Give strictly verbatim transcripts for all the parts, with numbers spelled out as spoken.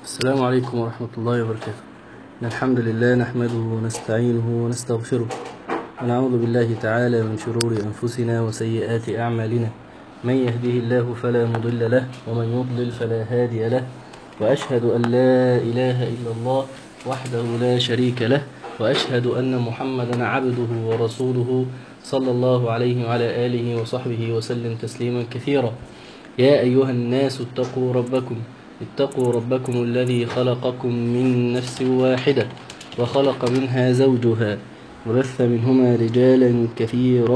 السلام عليكم ورحمة الله وبركاته. إن الحمد لله نحمده ونستعينه ونستغفره ونعوذ بالله تعالى من شرور أنفسنا وسيئات أعمالنا. من يهده الله فلا مضل له ومن يضلل فلا هادي له، وأشهد أن لا إله إلا الله وحده لا شريك له، وأشهد أن محمدا عبده ورسوله صلى الله عليه وعلى آله وصحبه وسلم تسليما كثيرا. يا أيها الناس اتقوا ربكم اتقوا ربكم الذي خلقكم من نفس واحدة وخلق منها زوجها وبث منهما رجالا كثيرا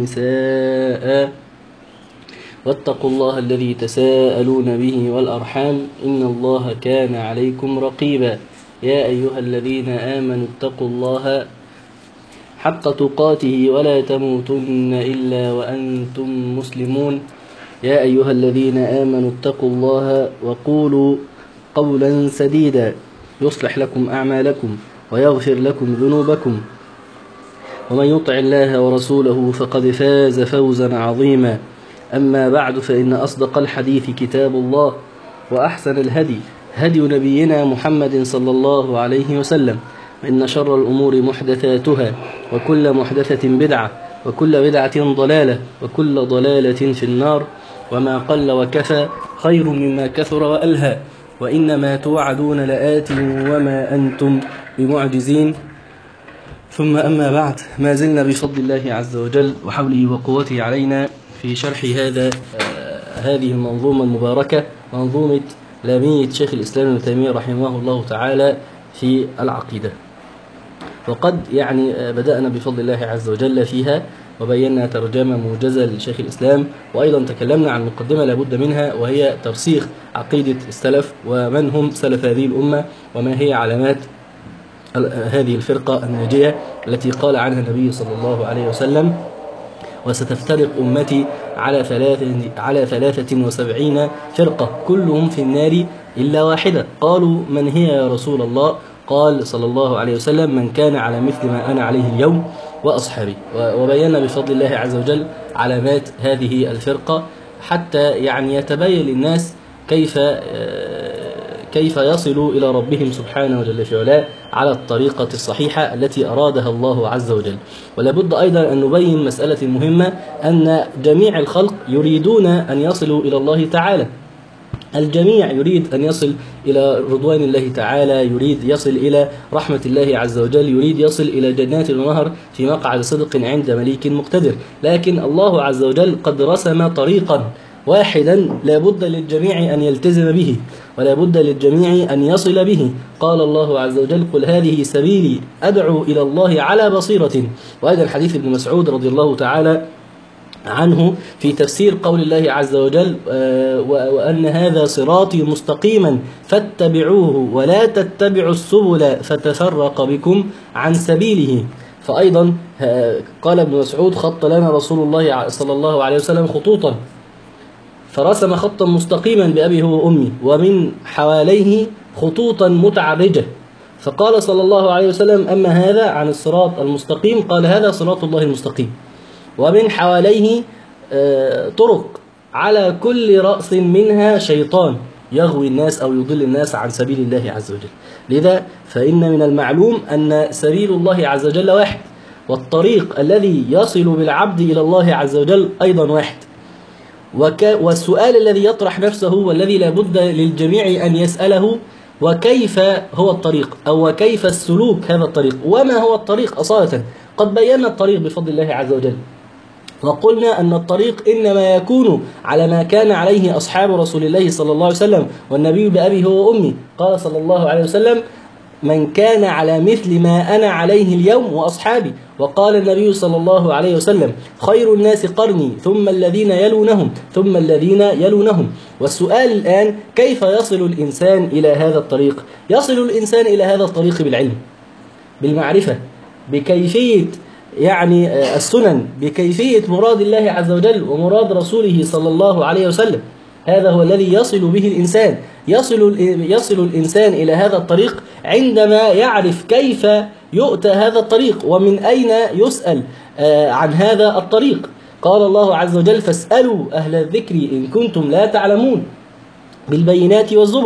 ونساء، واتقوا الله الذي تساءلون به والأرحام إن الله كان عليكم رقيبا. يا أيها الذين آمنوا اتقوا الله حق تقاته ولا تموتن إلا وأنتم مسلمون. يا أيها الذين آمنوا اتقوا الله وقولوا قولا سديدا يصلح لكم أعمالكم ويغفر لكم ذنوبكم، ومن يطع الله ورسوله فقد فاز فوزا عظيما. أما بعد، فإن أصدق الحديث كتاب الله، وأحسن الهدي هدي نبينا محمد صلى الله عليه وسلم، وإن شر الأمور محدثاتها، وكل محدثة بدعة، وكل بدعة ضلالة، وكل ضلالة في النار. وما قل وكفى خير مما كثر وألهى، وإنما توعدون لآت وما أنتم بمعجزين. ثم أما بعد، ما زلنا بفضل الله عز وجل وحوله وقوته علينا في شرح هذا آه هذه المنظومة المباركة، منظومة لامية شيخ الإسلام ابن تيمية رحمه الله تعالى في العقيدة. وقد يعني آه بدأنا بفضل الله عز وجل فيها، وبينا ترجمة موجزة لشيخ الإسلام، وأيضا تكلمنا عن مقدمة لابد منها، وهي ترسيخ عقيدة السلف ومن هم سلف هذه الأمة، وما هي علامات هذه الفرقة الناجية التي قال عنها النبي صلى الله عليه وسلم: وستفترق أمتي على ثلاث على ثلاثة وسبعين فرقة كلهم في النار إلا واحدة. قالوا: من هي يا رسول الله؟ قال صلى الله عليه وسلم: من كان على مثل ما أنا عليه اليوم وأصحابي. وبينا بفضل الله عز وجل علامات هذه الفرقة، حتى يعني يتبين للناس كيف كيف يصلوا إلى ربهم سبحانه وجل في علاه على الطريقة الصحيحة التي أرادها الله عز وجل. ولابد أيضا أن نبين مسألة مهمة، أن جميع الخلق يريدون أن يصلوا إلى الله تعالى. الجميع يريد أن يصل إلى رضوان الله تعالى، يريد يصل إلى رحمة الله عز وجل، يريد يصل إلى جنات ونهر في مقعد صدق عند مليك مقتدر. لكن الله عز وجل قد رسم طريقا واحدا لا بد للجميع أن يلتزم به، ولا بد للجميع أن يصل به. قال الله عز وجل: قل هذه سبيلي أدعو إلى الله على بصيرة. وهذا الحديث ابن مسعود رضي الله تعالى عنه في تفسير قول الله عز وجل: وأن هذا صراطي مستقيما فاتبعوه ولا تتبعوا السبل فتفرق بكم عن سبيله. فأيضا قال ابن مسعود: خط لنا رسول الله صلى الله عليه وسلم خطوطا، فرسم خطا مستقيما بأبي هو وأمي، ومن حواليه خطوطا متعرجة. فقال صلى الله عليه وسلم: أما هذا عن الصراط المستقيم، قال: هذا صراط الله المستقيم. ومن حواليه طرق على كل رأس منها شيطان يغوي الناس أو يضل الناس عن سبيل الله عز وجل. لذا فإن من المعلوم أن سبيل الله عز وجل واحد، والطريق الذي يصل بالعبد إلى الله عز وجل أيضا واحد. والسؤال الذي يطرح نفسه والذي لا بد للجميع أن يسأله: وكيف هو الطريق، أو وكيف السلوك هذا الطريق، وما هو الطريق أصالة؟ قد بينا الطريق بفضل الله عز وجل، وقلنا أن الطريق إنما يكون على ما كان عليه أصحاب رسول الله صلى الله عليه وسلم، والنبي بأبي هو وأمي. قال صلى الله عليه وسلم: من كان على مثل ما أنا عليه اليوم وأصحابي. وقال النبي صلى الله عليه وسلم: خير الناس قرني ثم الذين يلونهم ثم الذين يلونهم. والسؤال الآن: كيف يصل الإنسان إلى هذا الطريق؟ يصل الإنسان إلى هذا الطريق بالعلم، بالمعرفة، بكيفية يعني السنن، بكيفية مراد الله عز وجل ومراد رسوله صلى الله عليه وسلم. هذا هو الذي يصل به الإنسان. يصل يصل الإنسان إلى هذا الطريق عندما يعرف كيف يؤتى هذا الطريق، ومن أين يسأل عن هذا الطريق. قال الله عز وجل: فاسألوا أهل الذكر إن كنتم لا تعلمون. بالبينات والزبر.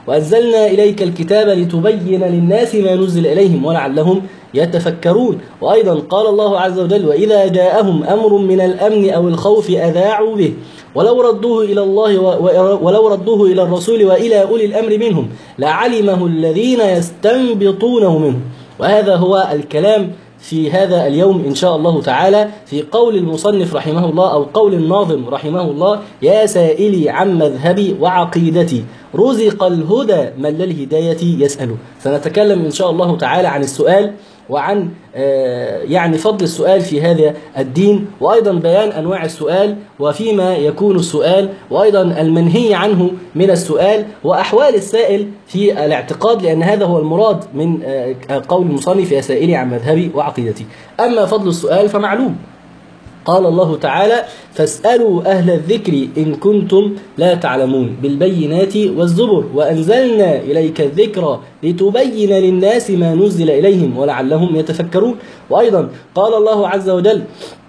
وأنزلنا إليك الكتاب لتبين للناس ما نزل إليهم ولعلهم يتفكرون. وأيضا قال الله عز وجل: وإذا جاءهم أمر من الأمن أو الخوف أذاعوا به ولو ردوه إلى الله ولو ردوه إلى الرسول وإلى أولي الأمر منهم لعلمه الذين يستنبطونه منهم. وهذا هو الكلام في هذا اليوم إن شاء الله تعالى في قول المصنف رحمه الله أو قول الناظم رحمه الله: يا سائلي عن مذهبي وعقيدتي رزق الهدى من للهداية يسأل. سنتكلم إن شاء الله تعالى عن السؤال وعن يعني فضل السؤال في هذا الدين، وأيضا بيان أنواع السؤال وفيما يكون السؤال، وأيضا المنهي عنه من السؤال، وأحوال السائل في الاعتقاد، لأن هذا هو المراد من قول المصنف: يا سائلي عن مذهبي وعقيدتي. أما فضل السؤال فمعلوم، قال الله تعالى: فاسألوا أهل الذكر إن كنتم لا تعلمون بالبينات والزبر وأنزلنا إليك الذكر لتبين للناس ما نزل إليهم ولعلهم يتفكرون. وأيضا قال الله عز وجل: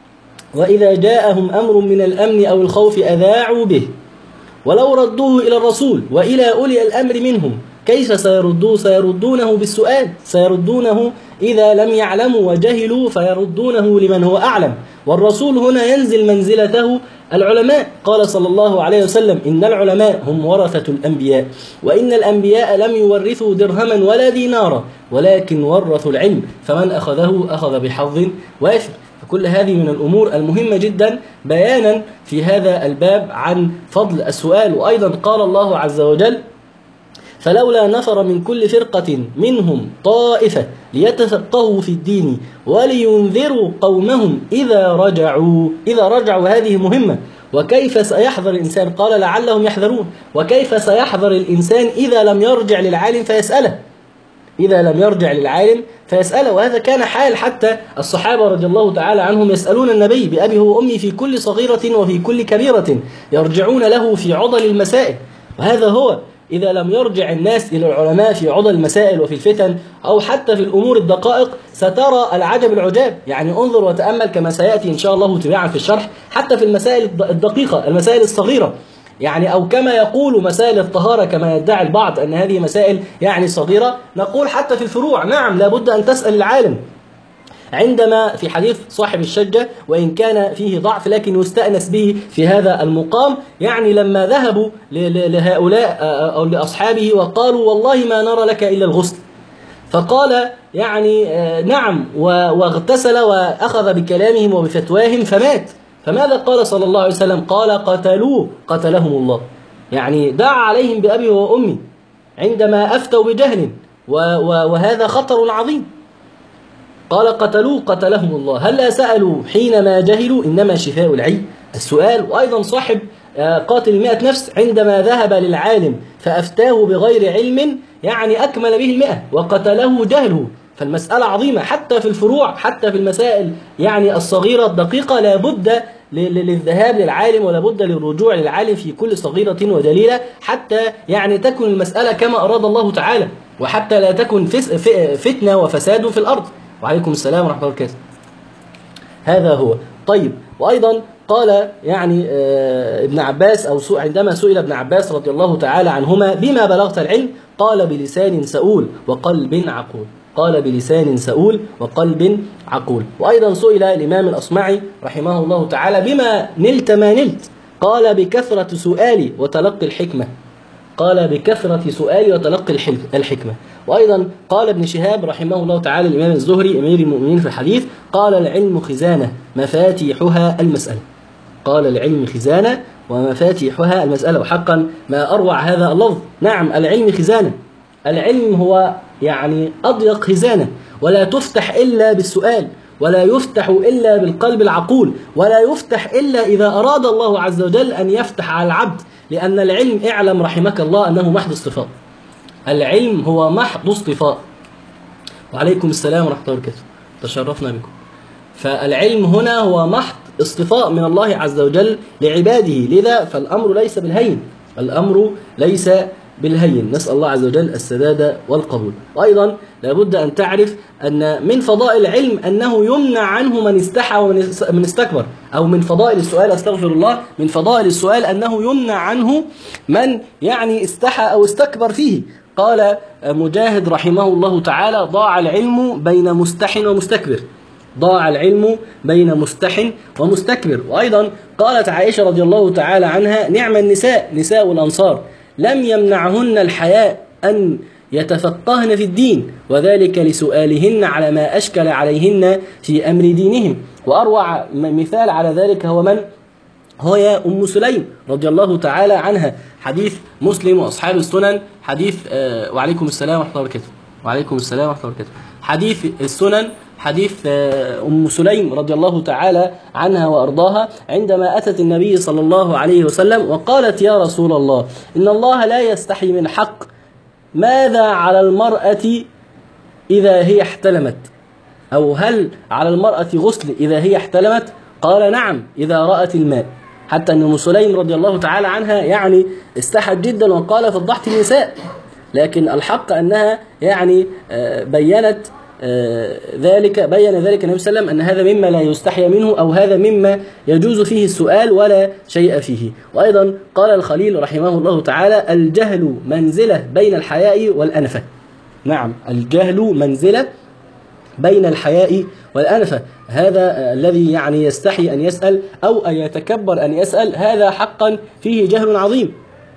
وإذا جاءهم أمر من الأمن أو الخوف أذاعوا به ولو ردوه إلى الرسول وإلى أولي الأمر منهم كيف سيردوه؟ سيردونه بالسؤال، سيردونه إذا لم يعلموا وجهلوا فيردونه لمن هو أعلم. والرسول هنا ينزل منزلته العلماء. قال صلى الله عليه وسلم: إن العلماء هم ورثة الأنبياء، وإن الأنبياء لم يورثوا درهما ولا دينارا ولكن ورثوا العلم، فمن أخذه أخذ بحظ وافر. فكل هذه من الأمور المهمة جدا بيانا في هذا الباب عن فضل السؤال. وأيضا قال الله عز وجل: فلولا نفر من كل فرقة منهم طائفة ليتفقهوا في الدين ولينذروا قومهم إذا رجعوا. إذا رجعوا هذه مهمة. وكيف سيحذر الإنسان؟ قال: لعلهم يحذرون. وكيف سيحذر الإنسان إذا لم يرجع للعالم فيسأله؟ إذا لم يرجع للعالم فيسأله. وهذا كان حال حتى الصحابة رضي الله تعالى عنهم يسألون النبي بأبي وأمي في كل صغيرة وفي كل كبيرة، يرجعون له في عضل المسائل. وهذا هو إذا لم يرجع الناس إلى العلماء في عضل المسائل وفي الفتن أو حتى في الأمور الدقائق سترى العجب العجاب. يعني انظر وتأمل كما سيأتي إن شاء الله تباعا في الشرح، حتى في المسائل الدقيقة، المسائل الصغيرة، يعني أو كما يقول مسائل الطهارة كما يدعي البعض أن هذه مسائل يعني صغيرة، نقول حتى في الفروع نعم لابد أن تسأل العالم. عندما في حديث صاحب الشجة وإن كان فيه ضعف لكن يستأنس به في هذا المقام، يعني لما ذهبوا لهؤلاء أو لأصحابه وقالوا: والله ما نرى لك إلا الغسل، فقال يعني نعم، واغتسل وأخذ بكلامهم وبفتواهم فمات. فماذا قال صلى الله عليه وسلم؟ قال: قتلوه قتلهم الله. يعني دعا عليهم بأبي وأمي عندما أفتوا بجهل، وهذا خطر عظيم. قال: قتلوه قتلهم الله. هل سألوا حينما جهلوا؟ إنما شفاء العي السؤال. وأيضا صاحب قاتل المئة نفس عندما ذهب للعالم فأفتاه بغير علم يعني أكمل به المئة وقتله جهله. فالمسألة عظيمة حتى في الفروع، حتى في المسائل يعني الصغيرة الدقيقة لا بد للذهاب للعالم ولا بد للرجوع للعالم في كل صغيرة وجليلة، حتى يعني تكون المسألة كما أراد الله تعالى، وحتى لا تكون فتنة وفساد في الأرض. وعليكم السلام ورحمة الله وبركاته. هذا هو. طيب، وأيضا قال يعني ابن عباس أو عندما سئل ابن عباس رضي الله تعالى عنهما: بما بلغت العلم؟ قال: بلسان سؤول وقلب عقول. قال: بلسان سؤول وقلب عقول. وأيضا سئل الإمام الأصمعي رحمه الله تعالى: بما نلت ما نلت؟ قال: بكثرة سؤالي وتلقي الحكمة. قال: بكثرة سؤالي وتلقي الحكمة. وأيضا قال ابن شهاب رحمه الله تعالى الإمام الزهري أمير المؤمنين في الحديث: قال: العلم خزانة مفاتيحها المسألة. قال: العلم خزانة ومفاتيحها المسألة. وحقا ما أروع هذا اللفظ. نعم، العلم خزانة. العلم هو يعني أضيق خزانة، ولا تفتح إلا بالسؤال، ولا يفتح إلا بالقلب العقول، ولا يفتح إلا إذا أراد الله عز وجل أن يفتح على العبد. لأن العلم، اعلم رحمك الله، أنه محض اصطفاء. العلم هو محض اصطفاء. وعليكم السلام ورحمة الله وبركاته، تشرفنا بكم. فالعلم هنا هو محض اصطفاء من الله عز وجل لعباده. لذا فالأمر ليس بالهين، الأمر ليس بالهين، نسأل الله عز وجل السداد والقبول. وأيضا لابد أن تعرف أن من فضائل العلم أنه يمنع عنه من استحى ومن استكبر، أو من فضائل السؤال، أستغفر الله، من فضائل السؤال أنه يمنع عنه من يعني استحى أو استكبر فيه. قال مجاهد رحمه الله تعالى: ضاع العلم بين مستح ومستكبر، ضاع العلم بين مستح ومستكبر. وأيضا قالت عائشة رضي الله تعالى عنها: نعم النساء نساء الأنصار لم يمنعهن الحياء أن يتفقهن في الدين، وذلك لسؤالهن على ما أشكل عليهن في أمر دينهم. وأروع مثال على ذلك هو من؟ هو يا أم سليم رضي الله تعالى عنها، حديث مسلم وأصحاب السنن، حديث آه وعليكم السلام ورحمة الله وبركاته، وعليكم السلام ورحمة الله وبركاته، حديث السنن، حديث آه أم سليم رضي الله تعالى عنها وأرضاها، عندما أتت النبي صلى الله عليه وسلم وقالت: يا رسول الله، إن الله لا يستحي من حق، ماذا على المرأة إذا هي احتلمت؟ أو هل على المرأة غسل إذا هي احتلمت؟ قال: نعم إذا رأت الماء. حتى أن أم سليم رضي الله تعالى عنها يعني استحت جدا وقال: فضحت النساء. لكن الحق أنها يعني بينت ذلك، بين ذلك النبي صلى الله عليه وسلم أن هذا مما لا يستحي منه، أو هذا مما يجوز فيه السؤال ولا شيء فيه. وأيضا قال الخليل رحمه الله تعالى: الجهل منزلة بين الحياء والأنفة. نعم، الجهل منزلة بين الحياء والأنفة. هذا الذي يعني يستحي أن يسأل أو أن يتكبر أن يسأل، هذا حقا فيه جهل عظيم،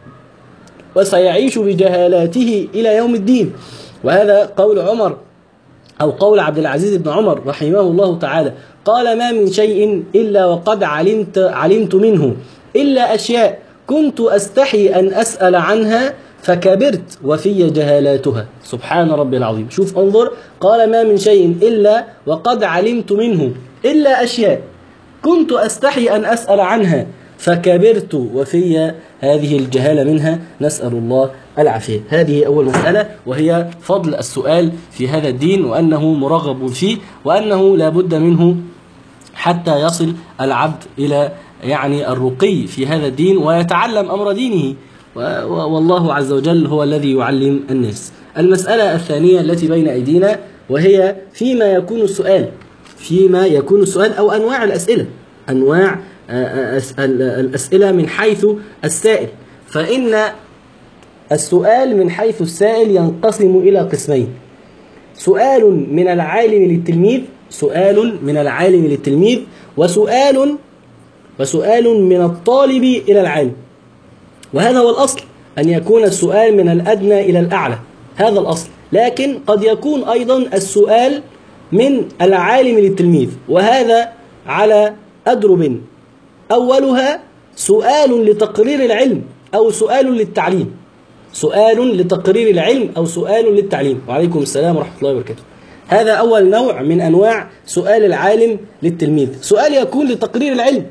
وسيعيش بجهالاته إلى يوم الدين. وهذا قول عمر أو قول عبد العزيز بن عمر رحمه الله تعالى، قال: ما من شيء إلا وقد علمت, علمت منه إلا أشياء كنت أستحي أن أسأل عنها فكبرت وفي جهالاتها. سبحان ربي العظيم. شوف انظر، قال: ما من شيء إلا وقد علمت منه إلا أشياء كنت أستحي أن أسأل عنها فكبرت وفي هذه الجهالة منها، نسأل الله العافية. هذه أول مسألة، وهي فضل السؤال في هذا الدين، وأنه مرغب فيه، وأنه لا بد منه حتى يصل العبد إلى يعني الرقي في هذا الدين ويتعلم أمر دينه، والله عز وجل هو الذي يعلم الناس. المسألة الثانية التي بين أيدينا، وهي فيما يكون السؤال، فيما يكون السؤال أو أنواع الأسئلة، أنواع الأسئلة من حيث السائل. فإن السؤال من حيث السائل ينقسم إلى قسمين: سؤال من العالم للتلميذ، سؤال من العالم للتلميذ وسؤال وسؤال من الطالب إلى العالم. وهذا هو الأصل، أن يكون السؤال من الأدنى إلى الأعلى، هذا الأصل. لكن قد يكون أيضا السؤال من العالم للتلميذ، وهذا على أدرب. أولها سؤال لتقرير العلم أو سؤال للتعليم، سؤال لتقرير العلم أو سؤال للتعليم. وعليكم السلام ورحمة الله وبركاته. هذا أول نوع من أنواع سؤال العالم للتلميذ. سؤال يكون لتقرير العلم،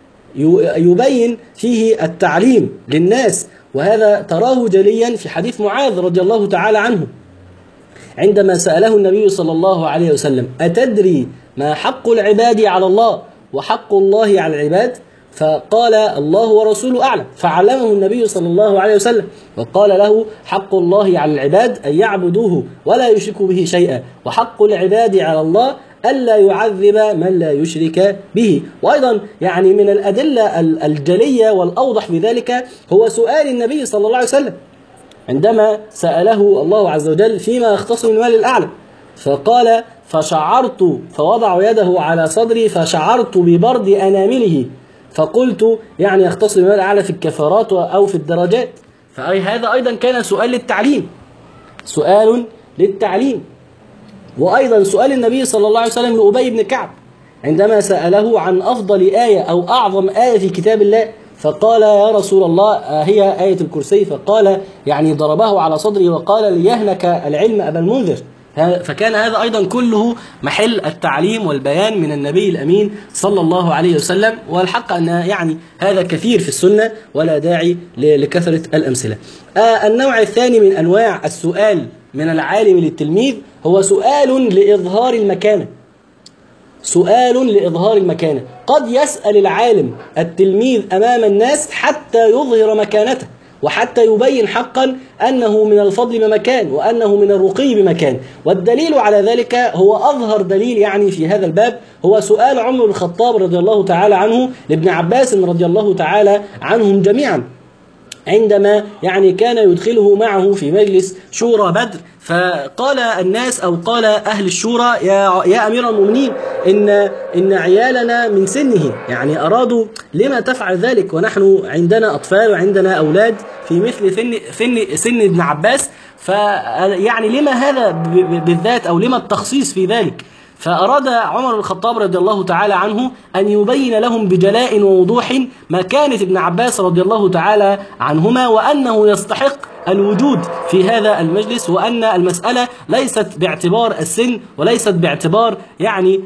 يبين فيه التعليم للناس، وهذا تراه جليا في حديث معاذ رضي الله تعالى عنه، عندما سأله النبي صلى الله عليه وسلم: أتدري ما حق العباد على الله وحق الله على العباد؟ فقال: الله ورسوله أعلم. فعلمه النبي صلى الله عليه وسلم وقال له: حق الله على العباد أن يعبدوه ولا يشركوا به شيئا، وحق العباد على الله ألا يعذب من لا يشرك به. وأيضا يعني من الأدلة الجلية والأوضح بذلك هو سؤال النبي صلى الله عليه وسلم عندما سأله الله عز وجل فيما يختص من مال الأعلى، فقال: فشعرت، فوضع يده على صدري فشعرت ببرد أنامله، فقلت يعني يختص بما الأعلى في الكفارات أو في الدرجات. فهذا أيضا كان سؤال للتعليم، سؤال للتعليم. وأيضا سؤال النبي صلى الله عليه وسلم لأبي بن كعب عندما سأله عن أفضل آية أو أعظم آية في كتاب الله، فقال: يا رسول الله هي آية الكرسي. فقال يعني ضربه على صدره وقال: ليهنك العلم أبا المنذر. فكان هذا أيضا كله محل التعليم والبيان من النبي الأمين صلى الله عليه وسلم. والحق أن يعني هذا كثير في السنة ولا داعي لكثرة الأمثلة. النوع الثاني من أنواع السؤال من العالم للتلميذ هو سؤال لإظهار المكانة، سؤال لإظهار المكانة. قد يسأل العالم التلميذ أمام الناس حتى يظهر مكانته، وحتى يبين حقا أنه من الفضل بمكان وأنه من الرقي بمكان. والدليل على ذلك هو أظهر دليل يعني في هذا الباب هو سؤال عمر بن الخطاب رضي الله تعالى عنه لابن عباس رضي الله تعالى عنهم جميعا عندما يعني كان يدخله معه في مجلس شورى بدر، فقال الناس أو قال أهل الشورى يا, يا أمير المؤمنين إن, إن عيالنا من سنه، يعني أرادوا لما تفعل ذلك ونحن عندنا أطفال وعندنا أولاد في مثل سن, سن, سن ابن عباس، فيعني لما هذا بالذات أو لما التخصيص في ذلك؟ فأراد عمر بن الخطاب رضي الله تعالى عنه أن يبين لهم بجلاء ووضوح مكانة ابن عباس رضي الله تعالى عنهما، وأنه يستحق الوجود في هذا المجلس، وأن المسألة ليست باعتبار السن وليست باعتبار يعني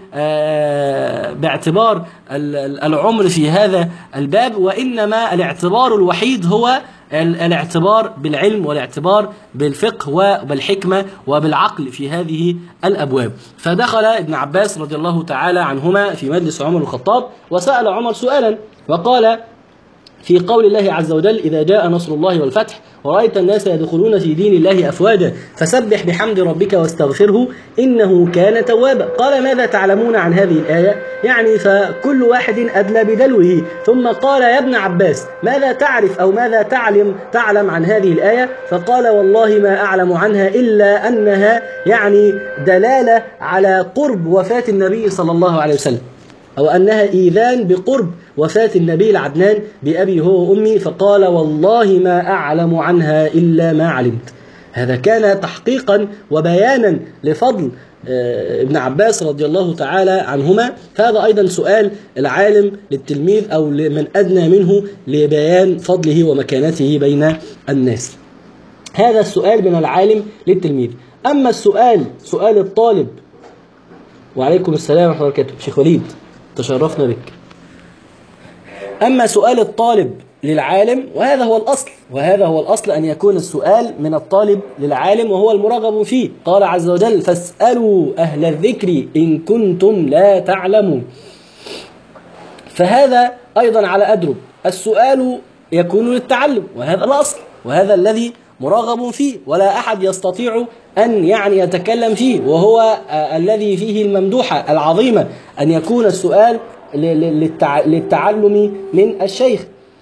آه باعتبار العمر في هذا الباب، وإنما الاعتبار الوحيد هو الاعتبار بالعلم والاعتبار بالفقه وبالحكمة وبالعقل في هذه الأبواب. فدخل ابن عباس رضي الله تعالى عنهما في مجلس عمر بن الخطاب وسأل عمر سؤالا وقال في قول الله عز وجل إذا جاء نصر الله والفتح ورأيت الناس يدخلون في دين الله أفواجا فسبح بحمد ربك واستغفره إنه كان توابا. قال ماذا تعلمون عن هذه الآية؟ يعني فكل واحد أدلى بدلوه، ثم قال يا ابن عباس ماذا تعرف أو ماذا تعلم تعلم عن هذه الآية؟ فقال والله ما أعلم عنها إلا أنها يعني دلالة على قرب وفاة النبي صلى الله عليه وسلم، أو أنها إيذان بقرب وفاة النبي العدنان بأبي هو وأمي. فقال والله ما أعلم عنها إلا ما علمت. هذا كان تحقيقا وبيانا لفضل ابن عباس رضي الله تعالى عنهما. فهذا أيضا سؤال العالم للتلميذ أو لمن أدنى منه لبيان فضله ومكانته بين الناس. هذا السؤال من العالم للتلميذ. أما السؤال سؤال الطالب، وعليكم السلام ورحمة الله وبركاته شيخ وليد تشرفنا بك. أما سؤال الطالب للعالم وهذا هو الأصل، وهذا هو الأصل أن يكون السؤال من الطالب للعالم وهو المرغب فيه. قال عز وجل فاسألوا أهل الذكر إن كنتم لا تعلمون. فهذا أيضا على أدرب، السؤال يكون للتعلم وهذا الأصل وهذا الذي مرغب فيه ولا أحد يستطيع أن يعني يتكلم فيه، وهو الذي فيه الممدوحة العظيمة أن يكون السؤال للتعلم من الشيخ.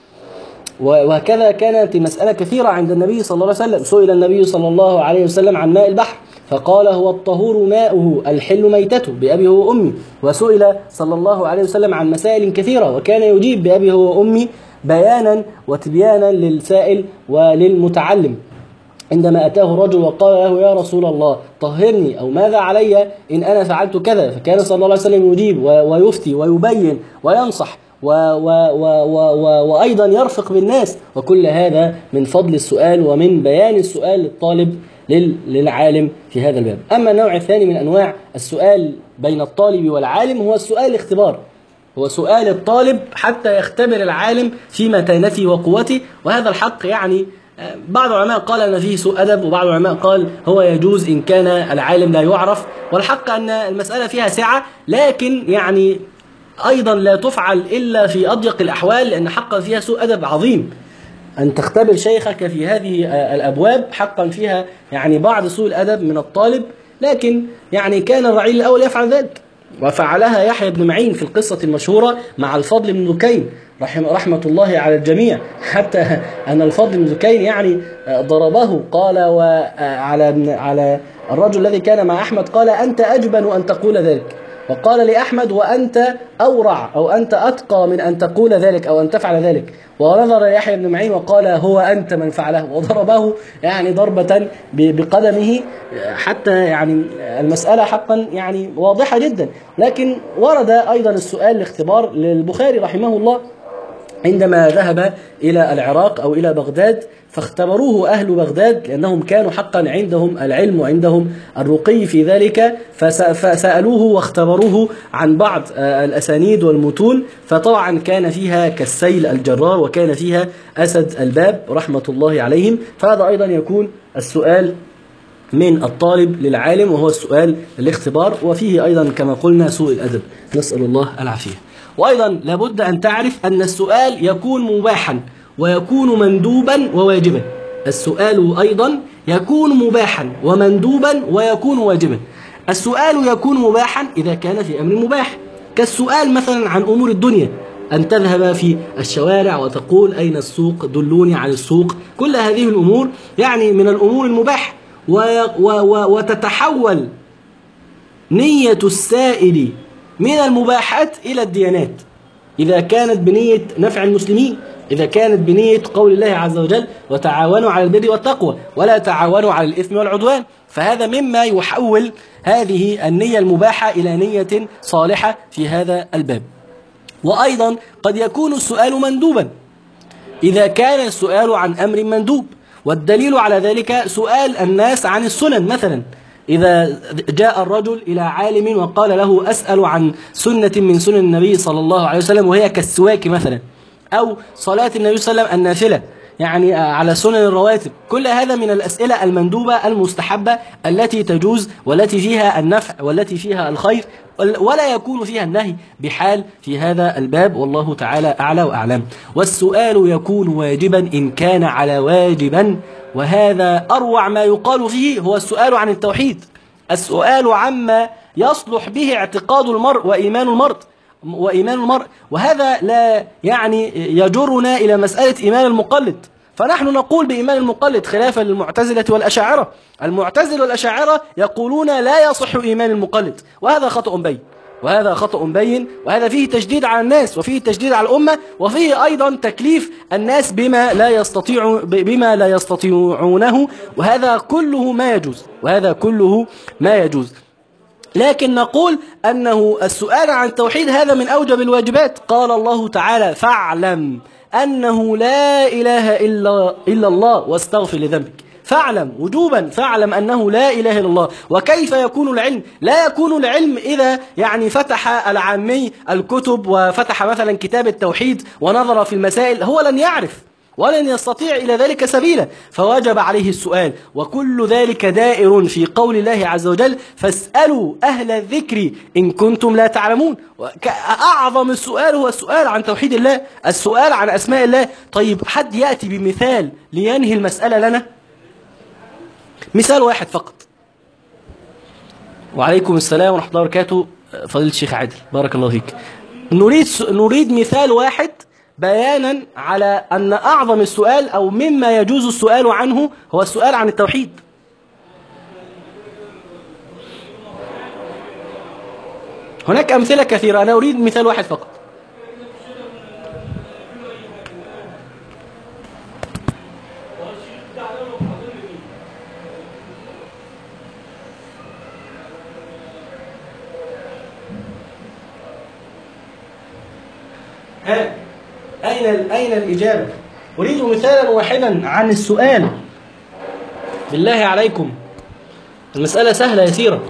وهكذا كانت مسألة كثيرة عند النبي صلى الله عليه وسلم. سئل النبي صلى الله عليه وسلم عن ماء البحر فقال هو الطهور ماؤه الحل ميتته بأبي هو وأمي. وسئل صلى الله عليه وسلم عن مسائل كثيرة وكان يجيب بأبي هو وأمي بيانا وتبيانا للسائل وللمتعلم. عندما أتاه رجل وقال له يا رسول الله طهرني أو ماذا علي إن أنا فعلت كذا، فكان صلى الله عليه وسلم يجيب ويفتي ويبين وينصح و و و و و وأيضا يرفق بالناس. وكل هذا من فضل السؤال ومن بيان السؤال للطالب للعالم في هذا الباب. أما النوع الثاني من أنواع السؤال بين الطالب والعالم هو السؤال الاختبار، هو سؤال الطالب حتى يختبر العالم في متانته وقوته. وهذا الحق يعني بعض العلماء قال أن فيه سوء أدب، وبعض العلماء قال هو يجوز إن كان العالم لا يعرف. والحق أن المسألة فيها سعة، لكن يعني أيضا لا تفعل إلا في أضيق الأحوال، لأن حقا فيها سوء أدب عظيم أن تختبر شيخك في هذه الأبواب. حقا فيها يعني بعض سوء الأدب من الطالب، لكن يعني كان الرعيل الأول يفعل ذلك، وفعلها يحيى بن معين في القصة المشهورة مع الفضل بن دكين رحمة الله على الجميع، حتى أن الفضل بن دكين يعني ضربه. قال وعلى على الرجل الذي كان مع أحمد قال أنت أجبن أن تقول ذلك، وقال لأحمد وأنت أورع أو أنت أتقى من أن تقول ذلك أو أن تفعل ذلك. ونظر يحيى بن معين وقال هو أنت من فعله، وضربه يعني ضربة بقدمه. حتى يعني المسألة حقا يعني واضحة جدا. لكن ورد أيضا السؤال الاختبار للبخاري رحمه الله عندما ذهب إلى العراق أو إلى بغداد، فاختبروه أهل بغداد لأنهم كانوا حقا عندهم العلم وعندهم الرقي في ذلك، فسألوه واختبروه عن بعض الأسانيد والمتون، فطبعا كان فيها كالسيل الجرار وكان فيها أسد الباب رحمة الله عليهم. فهذا أيضا يكون السؤال من الطالب للعالم وهو السؤال الاختبار، وفيه أيضا كما قلنا سوء الأدب، نسأل الله العافية. وأيضا لابد أن تعرف أن السؤال يكون مباحا ويكون مندوبا وواجبا. السؤال أيضا يكون مباحا ومندوبا ويكون واجبا. السؤال يكون مباحا إذا كان في أمر مباح، كالسؤال مثلا عن أمور الدنيا، أن تذهب في الشوارع وتقول أين السوق، دلوني عن السوق. كل هذه الأمور يعني من الأمور المباحة، وتتحول نية السائل من المباحات إلى الديانات إذا كانت بنية نفع المسلمين، إذا كانت بنية قول الله عز وجل وتعاونوا على البر والتقوى ولا تعاونوا على الإثم والعدوان. فهذا مما يحول هذه النية المباحة إلى نية صالحة في هذا الباب. وأيضا قد يكون السؤال مندوبا إذا كان السؤال عن أمر مندوب، والدليل على ذلك سؤال الناس عن السنن. مثلا إذا جاء الرجل إلى عالم وقال له أسأل عن سنة من سنن النبي صلى الله عليه وسلم، وهي كالسواك مثلا، أو صلاة النبي صلى الله عليه وسلم النافلة يعني على سنن الرواتب. كل هذا من الأسئلة المندوبة المستحبة التي تجوز والتي فيها النفع والتي فيها الخير، ولا يكون فيها النهي بحال في هذا الباب، والله تعالى أعلى وأعلم. والسؤال يكون واجبا إن كان على واجبا، وهذا أروع ما يقال فيه هو السؤال عن التوحيد، السؤال عما يصلح به اعتقاد المرء وإيمان المرء وإيمان المرء وهذا لا يعني يجرنا إلى مسألة إيمان المقلد، فنحن نقول بإيمان المقلد خلافا للمعتزلة والأشاعرة. المعتزلة والأشاعرة يقولون لا يصح إيمان المقلد، وهذا خطأ بين وهذا خطأ بين وهذا فيه تشديد على الناس وفيه تشديد على الأمة، وفيه أيضا تكليف الناس بما لا يستطيع بما لا يستطيعونه، وهذا كله ما يجوز وهذا كله ما يجوز. لكن نقول أنه السؤال عن التوحيد هذا من أوجب الواجبات. قال الله تعالى فاعلم أنه لا إله إلا, إلا الله واستغفر لذنبك. فاعلم وجوبا، فاعلم أنه لا إله إلا الله. وكيف يكون العلم؟ لا يكون العلم إذا يعني فتح العامي الكتب وفتح مثلا كتاب التوحيد ونظر في المسائل، هو لن يعرف ولن يستطيع إلى ذلك سبيلا، فوجب عليه السؤال. وكل ذلك دائر في قول الله عز وجل فاسألوا أهل الذكر إن كنتم لا تعلمون. أعظم السؤال هو السؤال عن توحيد الله، السؤال عن أسماء الله. طيب حد يأتي بمثال لينهي المسألة لنا؟ مثال واحد فقط. وعليكم السلام ورحمة الله وبركاته فضيلة الشيخ عادل، بارك الله فيك. نريد نريد مثال واحد بيانا على أن أعظم السؤال أو مما يجوز السؤال عنه هو السؤال عن التوحيد. هناك أمثلة كثيرة، أنا أريد مثال واحد فقط. ها أين أين الإجابة؟ أريد مثالا واحدا عن السؤال بالله عليكم. المسألة سهلة يسيرة.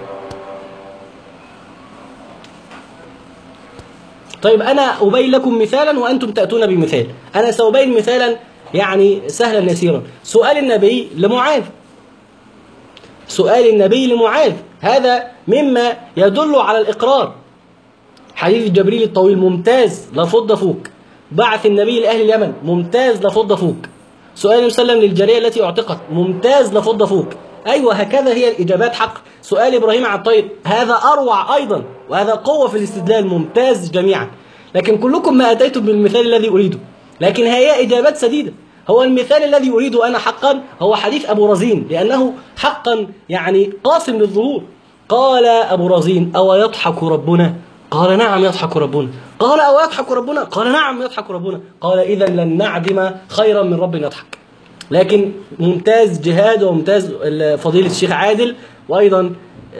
طيب أنا أبين لكم مثالا وأنتم تأتون بمثال. أنا سأبين مثالا يعني سهلا يسيرا. سؤال النبي لمعاذ سؤال النبي لمعاذ هذا مما يدل على الإقرار. حديث جبريل الطويل ممتاز لا فض فوق. بعث النبي لأهل اليمن ممتاز لا فض فوق. سؤال النبي صلى الله عليه وسلم للجارية التي اعتقت ممتاز لا فض فوق. أيوة هكذا هي الإجابات حق. سؤال إبراهيم عن الطير هذا أروع أيضا، وهذا قوة في الاستدلال ممتاز جميعا. لكن كلكم ما أتيتم بالمثال الذي أريده، لكن هي إجابات سديدة. هو المثال الذي أريده أنا حقا هو حديث أبو رزين، لأنه حقا يعني قاسم للظهور. قال أبو رزين أو يضحك ربنا؟ قال نعم يضحك ربنا. قال أو يضحك ربنا؟ قال نعم يضحك ربنا. قال إذا لن نعدم خيرا من رب يضحك. لكن ممتاز جهاد وممتاز فضيلة الشيخ عادل، وأيضا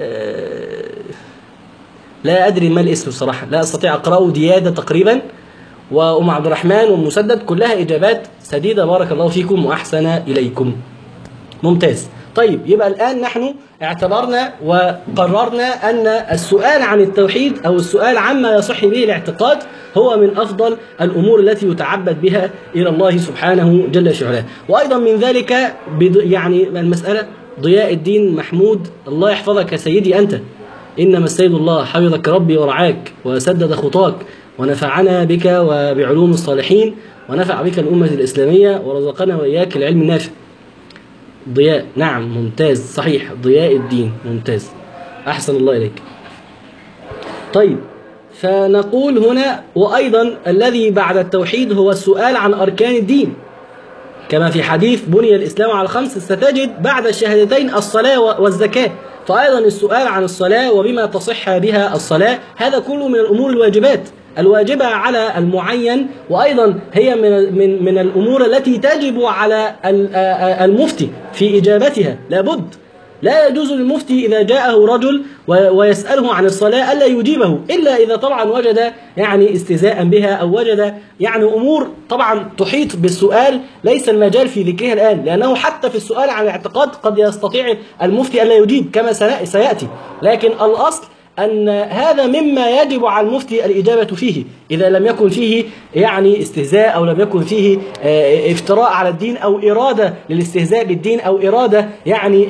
لا أدري ما الاسم بصراحة، لا أستطيع أقرأه، ديادة تقريبا، وأم عبد الرحمن ومسدد، كلها إجابات سديدة. بارك الله فيكم وأحسن إليكم. ممتاز. طيب يبقى الآن نحن اعتبرنا وقررنا أن السؤال عن التوحيد أو السؤال عما يصح به الاعتقاد هو من أفضل الأمور التي يتعبد بها إلى الله سبحانه جل شعله. وأيضا من ذلك يعني المسألة ضياء الدين محمود، الله يحفظك يا سيدي أنت، إنما السيد الله حفظك ربي ورعاك وسدد خطاك ونفعنا بك وبعلوم الصالحين، ونفع بك الأمة الإسلامية، ورزقنا وإياك العلم النافع. ضياء، نعم ممتاز، صحيح، ضياء الدين، ممتاز، أحسن الله إليك. طيب، فنقول هنا وأيضا الذي بعد التوحيد هو السؤال عن أركان الدين، كما في حديث بني الإسلام على خمس، ستجد بعد الشهادتين الصلاة والزكاة، فأيضا السؤال عن الصلاة وبما تصح بها الصلاة، هذا كله من الأمور الواجبات الواجبة على المعين، وأيضا هي من من من الأمور التي تجب على المفتي في إجابتها. لابد، لا يجوز للمفتي إذا جاءه رجل ويسأله عن الصلاة ألا يجيبه، إلا إذا طبعا وجد يعني استهزاء بها، أو وجد يعني أمور طبعا تحيط بالسؤال ليس المجال في ذكرها الآن، لأنه حتى في السؤال عن الاعتقاد قد يستطيع المفتي ألا يجيب كما سيأتي، لكن الأصل أن هذا مما يجب على المفتي الإجابة فيه، إذا لم يكن فيه يعني استهزاء، أو لم يكن فيه افتراء على الدين، أو إرادة للاستهزاء بالدين، أو إرادة يعني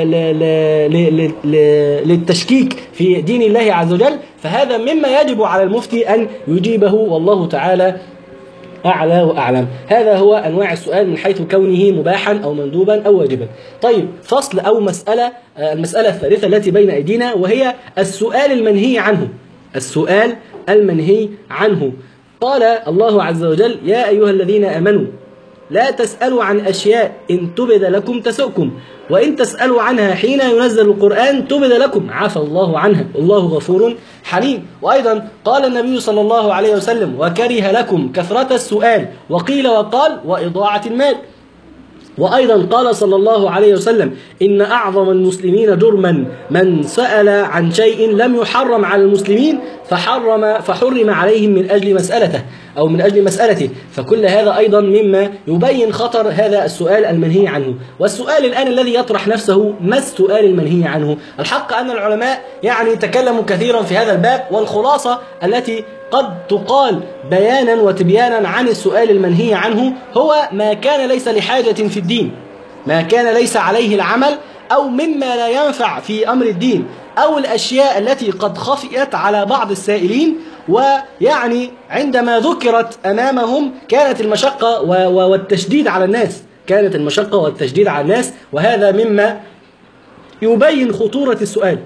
للتشكيك في دين الله عز وجل، فهذا مما يجب على المفتي أن يجيبه، والله تعالى أعلى وأعلم. هذا هو أنواع السؤال من حيث كونه مباحا أو مندوبا أو واجبا. طيب، فصل أو مسألة، المسألة الثالثة التي بين أيدينا، وهي السؤال المنهي عنه. السؤال المنهي عنه، قال الله عز وجل: يا أيها الذين آمنوا لا تسألوا عن أشياء إن تبد لكم تسؤكم، وإن تسألوا عنها حين ينزل القرآن تبد لكم عفى الله عنها والله غفور حليم. وأيضا قال النبي صلى الله عليه وسلم: وكره لكم كثرة السؤال وقيل وقال وإضاعة المال. وأيضا قال صلى الله عليه وسلم: إن أعظم المسلمين جرما من سأل عن شيء لم يحرم على المسلمين فحرم فحرم عليهم من أجل مسألته أو من أجل مسألته. فكل هذا أيضا مما يبين خطر هذا السؤال المنهي عنه. والسؤال الآن الذي يطرح نفسه: ما السؤال المنهي عنه؟ الحق أن العلماء يعني تكلموا كثيرا في هذا الباب، والخلاصة التي قد تقال بيانا وتبيانا عن السؤال المنهي عنه هو ما كان ليس لحاجة في الدين، ما كان ليس عليه العمل، أو مما لا ينفع في أمر الدين، أو الأشياء التي قد خفيت على بعض السائلين، ويعني عندما ذكرت أمامهم كانت المشقة والتشديد على الناس، كانت المشقة والتشديد على الناس. وهذا مما يبين خطورة السؤال،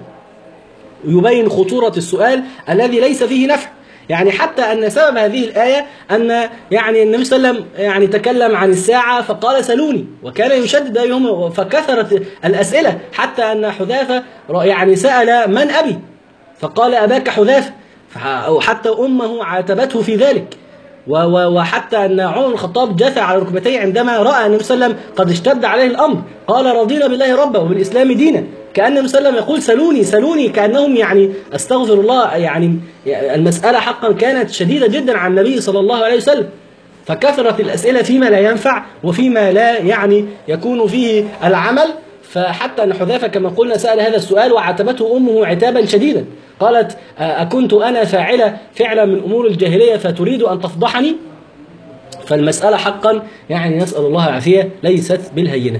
يبين خطورة السؤال الذي ليس فيه نفع. يعني حتى أن سبب هذه الآية أن يعني النبي صلى الله عليه وسلم يعني تكلم عن الساعة فقال: سلوني، وكان يشدد أيهم، فكثرت الأسئلة حتى أن حذافة يعني سأل: من أبي؟ فقال: أباك حذافة، وحتى أمه عاتبته في ذلك. وحتى أن عمر بن الخطاب جثى على ركبتيه عندما رأى النبي صلى الله عليه وسلم قد اشتد عليه الأمر، قال: رضينا بالله ربا وبالإسلام دينا. كأن النبي صلى الله عليه وسلم يقول: سلوني سلوني، كأنهم يعني أستغفر الله، يعني المسألة حقا كانت شديدة جدا عن النبي صلى الله عليه وسلم. فكثرت الأسئلة فيما لا ينفع وفيما لا يعني يكون فيه العمل. فحتى أن حذافة كما قلنا سأل هذا السؤال وعاتبته أمه عتابا شديدا، قالت: أكنت أنا فاعلة فعلا من أمور الجاهلية فتريد أن تفضحني؟ فالمسألة حقا يعني نسأل الله العافية ليست بالهينة.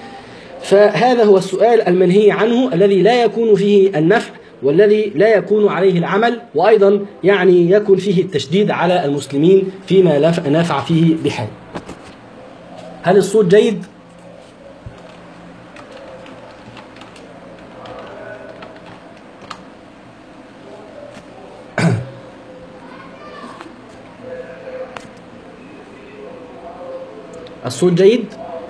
فهذا هو السؤال المنهي عنه الذي لا يكون فيه النفع، والذي لا يكون عليه العمل، وأيضا يعني يكون فيه التشديد على المسلمين فيما لا نفع فيه بحال. هل الصوت جيد؟ الصوت جيد؟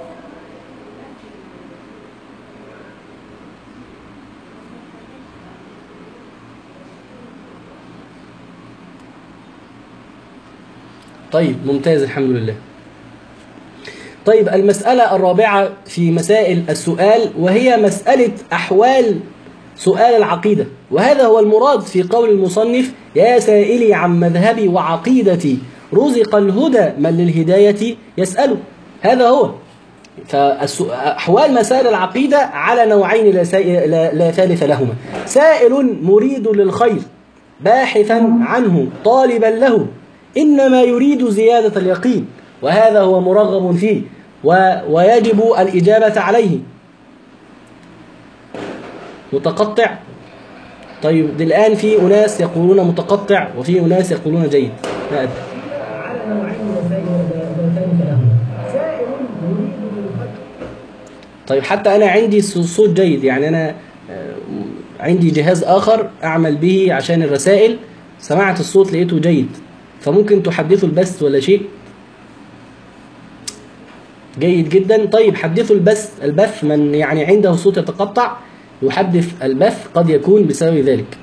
طيب، ممتاز، الحمد لله. طيب، المسألة الرابعة في مسائل السؤال، وهي مسألة أحوال سؤال العقيدة. وهذا هو المراد في قول المصنف: يا سائلي عن مذهبي وعقيدتي رزق الهدى من للهداية يسأله. هذا هو. فأحوال مسائل العقيدة على نوعين لا, لا, لا ثالث لهما: سائل مريد للخير باحثا عنه طالبا له، إنما يريد زيادة اليقين، وهذا هو مرغب فيه ويجب الإجابة عليه. متقطع طيب الآن في أناس يقولون متقطع وفي أناس يقولون جيد. لا أدري. على نوعين مختلفين لهم سائل يريد بالفتح. طيب حتى أنا عندي صوت جيد، يعني أنا عندي جهاز آخر أعمل به عشان الرسائل، سمعت الصوت لقيته جيد، فممكن تحدثوا البث ولا شيء؟ جيد جدا. طيب حدثوا البث البث من يعني عنده صوت يتقطع يحدث البث، قد يكون بسبب ذلك.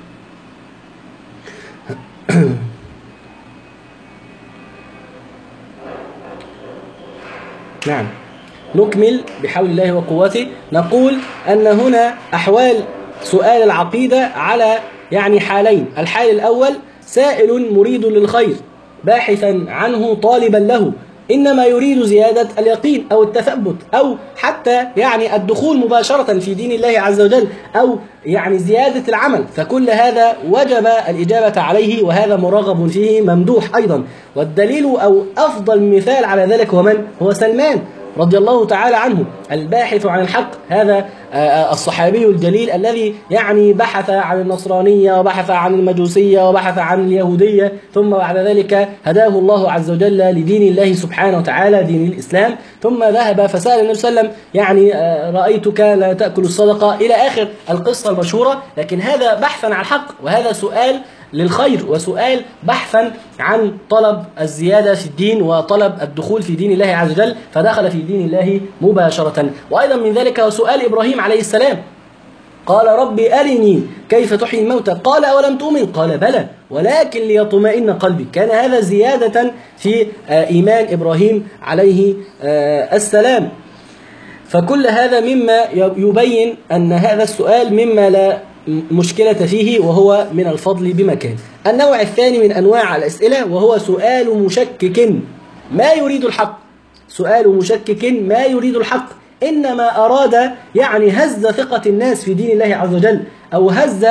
نعم، نكمل بحول الله وقوته. نقول أن هنا أحوال سؤال العقيدة على يعني حالين. الحال الأول سائل مريد للخير باحثا عنه طالبا له، إنما يريد زيادة اليقين أو التثبت أو حتى يعني الدخول مباشرة في دين الله عز وجل أو يعني زيادة العمل، فكل هذا وجب الإجابة عليه، وهذا مرغب فيه ممدوح أيضا. والدليل أو أفضل مثال على ذلك هو من؟ هو سلمان رضي الله تعالى عنه، الباحث عن الحق، هذا الصحابي الجليل الذي يعني بحث عن النصرانية وبحث عن المجوسية وبحث عن اليهودية، ثم بعد ذلك هداه الله عز وجل لدين الله سبحانه وتعالى، دين الإسلام، ثم ذهب فسأل النبي صلى الله عليه وسلم يعني رأيتك لا تأكل الصدقة إلى آخر القصة المشهورة. لكن هذا بحثا عن الحق، وهذا سؤال للخير وسؤال بحثا عن طلب الزيادة في الدين وطلب الدخول في دين الله عز وجل، فدخل في دين الله مباشرة. وأيضا من ذلك سؤال إبراهيم عليه السلام، قال ربي أرني كيف تحيي الموتى، قال أولم تؤمن، قال بلى ولكن ليطمئن قلبي. كان هذا زيادة في إيمان إبراهيم عليه السلام. فكل هذا مما يبين أن هذا السؤال مما لا مشكلة فيه، وهو من الفضل بمكان. النوع الثاني من أنواع الأسئلة وهو سؤال مشكك ما يريد الحق، سؤال مشكك ما يريد الحق، إنما أراد يعني هز ثقة الناس في دين الله عز وجل، أو هز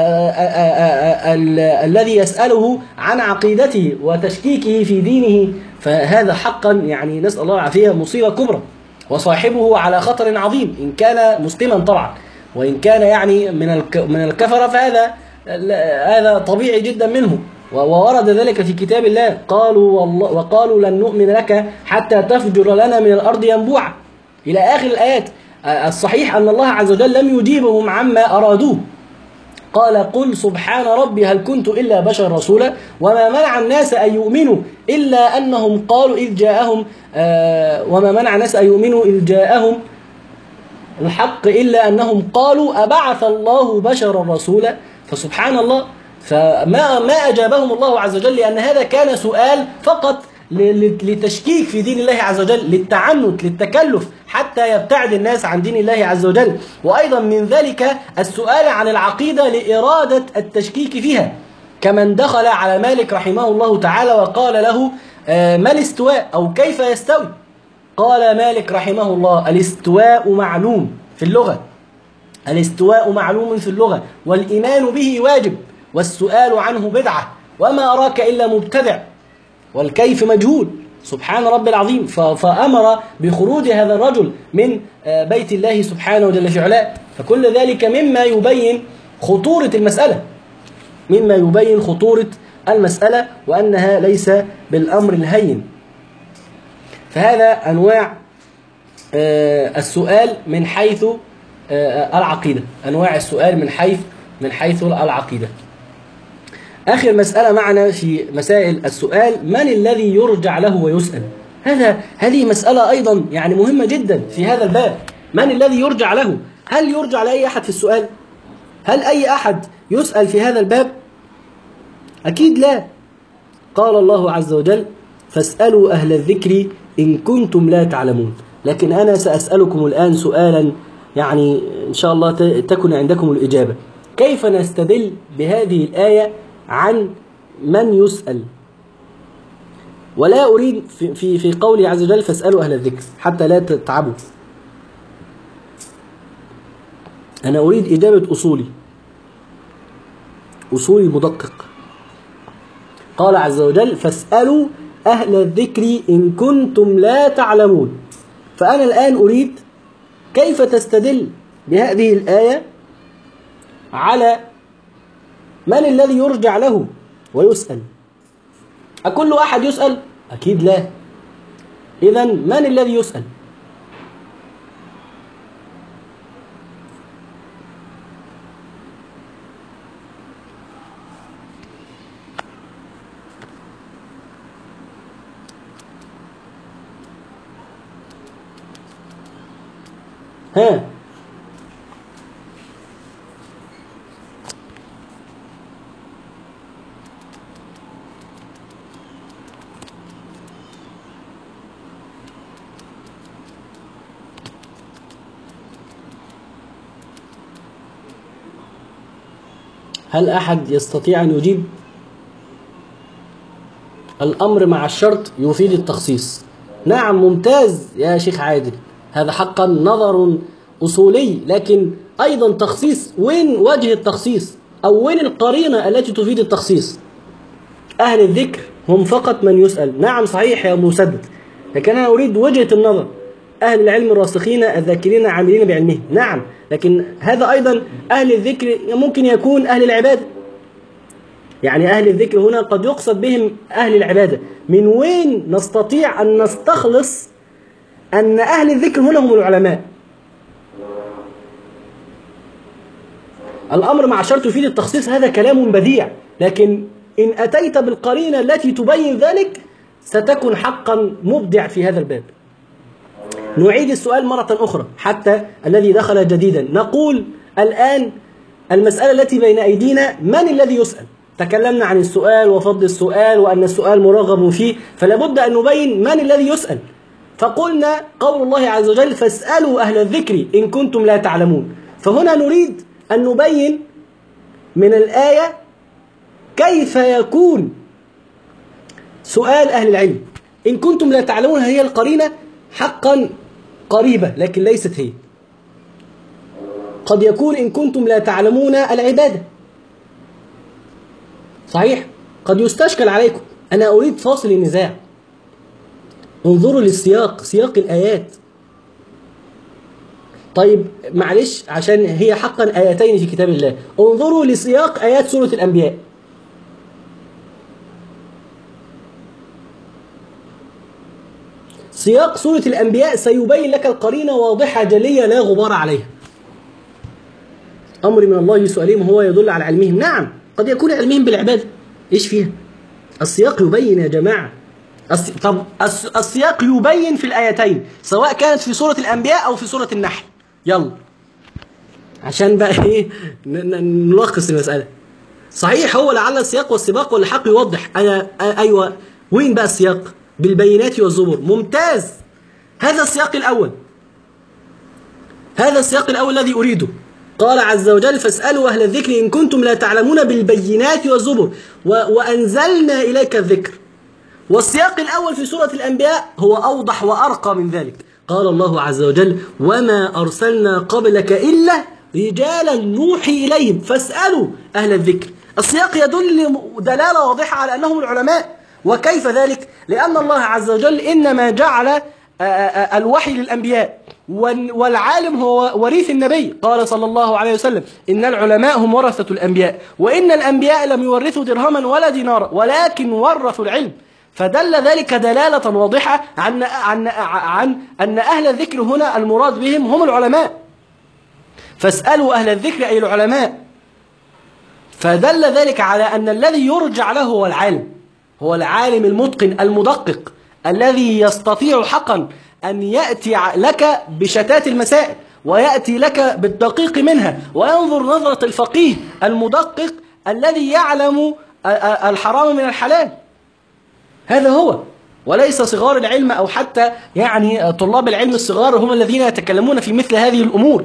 الذي يسأله عن عقيدته وتشكيكه في دينه، فهذا حقا يعني نسأل الله العافية مصيبة كبرى، وصاحبه على خطر عظيم إن كان مسلما طبعا، وإن كان يعني من من الكفرة فهذا هذا طبيعي جدا منه، وورد ذلك في كتاب الله، قالوا والله وقالوا لن نؤمن لك حتى تفجر لنا من الأرض ينبوعا إلى آخر الآيات. الصحيح أن الله عز وجل لم يجيبهم عما أرادوه، قال قل سبحان ربي هل كنت إلا بشر رسولا وما منع الناس أن يؤمنوا إلا أنهم قالوا إذ جاءهم آه وما منع الناس أن يؤمنوا إذ جاءهم الحق إلا أنهم قالوا أبعث الله بشرا رسولا. فسبحان الله، فما ما أجابهم الله عز وجل، لأن هذا كان سؤال فقط لتشكيك في دين الله عز وجل، للتعنت، للتكلف، حتى يبتعد الناس عن دين الله عز وجل. وأيضا من ذلك السؤال عن العقيدة لإرادة التشكيك فيها، كمن دخل على مالك رحمه الله تعالى وقال له ما الاستواء أو كيف يستوي، قال مالك رحمه الله الاستواء معلوم في اللغة، الاستواء معلوم في اللغة والإيمان به واجب والسؤال عنه بدعة وما أراك إلا مبتدع والكيف مجهول. سبحان رب العظيم. فأمر بخروج هذا الرجل من بيت الله سبحانه وجل في علاه. فكل ذلك مما يبين خطورة المسألة، مما يبين خطورة المسألة وأنها ليس بالأمر الهين. فهذا أنواع السؤال من حيث العقيدة، أنواع السؤال من حيث من حيث العقيدة. آخر مسألة معنا في مسائل السؤال، من الذي يرجع له ويسأل؟ هذا هذه مسألة أيضا يعني مهمة جدا في هذا الباب. من الذي يرجع له؟ هل يرجع لأي أحد في السؤال؟ هل أي أحد يسأل في هذا الباب؟ أكيد لا. قال الله عز وجل فاسألوا أهل الذكر إن كنتم لا تعلمون. لكن أنا سأسألكم الآن سؤالا يعني إن شاء الله تكن عندكم الإجابة. كيف نستدل بهذه الآية عن من يسأل؟ ولا أريد في, في, في قوله عز وجل فاسألوا أهل الذكر حتى لا تتعبوا، أنا أريد إجابة أصولي، أصولي المدقق. قال عز وجل فاسألوا أهل الذكر إن كنتم لا تعلمون. فأنا الآن أريد كيف تستدل بهذه الآية على من الذي يرجع له ويسأل؟ أكل أحد يسأل؟ أكيد لا. إذن من الذي يسأل؟ ها، هل أحد يستطيع أن يجيب؟ الأمر مع الشرط يفيد التخصيص. نعم، ممتاز يا شيخ عادل، هذا حقا نظر أصولي، لكن أيضا تخصيص. وين وجه التخصيص؟ أو وين القرينة التي تفيد التخصيص؟ أهل الذكر هم فقط من يسأل. نعم صحيح يا مسدد، لكن أنا أريد وجهة النظر. أهل العلم الراسخين الذاكرين عاملين بعلمهم. نعم، لكن هذا أيضا أهل الذكر ممكن يكون أهل العبادة. يعني أهل الذكر هنا قد يقصد بهم أهل العبادة. من وين نستطيع أن نستخلص أن أهل الذكر هنا هم العلماء؟ الأمر مع شرط يفيد التخصيص، هذا كلام بديع، لكن إن أتيت بالقرينة التي تبين ذلك ستكون حقا مبدع في هذا الباب. نعيد السؤال مرة أخرى حتى الذي دخل جديدا. نقول الآن المسألة التي بين أيدينا، من الذي يسأل؟ تكلمنا عن السؤال وفضل السؤال وأن السؤال مرغب فيه، فلا بد أن نبين من الذي يسأل. فقلنا قول الله عز وجل فاسألوا أهل الذكر إن كنتم لا تعلمون. فهنا نريد أن نبين من الآية كيف يكون سؤال أهل العلم. إن كنتم لا تعلمون هي القرينة حقا قريبة، لكن ليست هي. قد يكون إن كنتم لا تعلمون العبادة، صحيح؟ قد يستشكل عليكم. أنا أريد فاصل النزاع. انظروا للسياق، سياق الآيات. طيب معلش، عشان هي حقا آيتين في كتاب الله، انظروا لسياق آيات سورة الأنبياء. سياق سورة الأنبياء سيبين لك القرينة واضحة جلية لا غبار عليها. أمر من الله يسألهم هو يدل على علمهم. نعم، قد يكون علمهم بالعبادة، إيش فيها؟ السياق يبين يا جماعة. الس... طب الس... السياق يبين في الآيتين، سواء كانت في سورة الأنبياء أو في سورة النحل. يلا عشان بقى إيه نلخص المسألة. صحيح، هو لعل السياق والسباق والحق يوضح. أنا أيوة، وين بقى السياق؟ بالبينات والزبر. ممتاز، هذا السياق الأول، هذا السياق الأول الذي أريده. قال عز وجل فاسألوا أهل الذكر إن كنتم لا تعلمون بالبينات والزبر و... وأنزلنا إليك الذكر. والسياق الأول في سورة الأنبياء هو أوضح وأرقى من ذلك. قال الله عز وجل وما أرسلنا قبلك إلا رجالا نوحي إليهم فاسألوا أهل الذكر. السياق يدل دلالة واضحة على أنهم العلماء. وكيف ذلك؟ لأن الله عز وجل إنما جعل الوحي للأنبياء، والعالم هو وريث النبي. قال صلى الله عليه وسلم إن العلماء هم ورثة الأنبياء، وإن الأنبياء لم يورثوا درهما ولا دينارا ولكن ورثوا العلم. فدل ذلك دلالة واضحة عن, عن, عن أن أهل الذكر هنا المراد بهم هم العلماء. فاسألوا أهل الذكر أي العلماء. فدل ذلك على أن الذي يرجع له هو العالم، هو العالم المتقن المدقق الذي يستطيع حقا أن يأتي لك بشتات المسائل ويأتي لك بالدقيق منها، وينظر نظرة الفقيه المدقق الذي يعلم الحرام من الحلال. هذا هو، وليس صغار العلم أو حتى يعني طلاب العلم الصغار هم الذين يتكلمون في مثل هذه الأمور.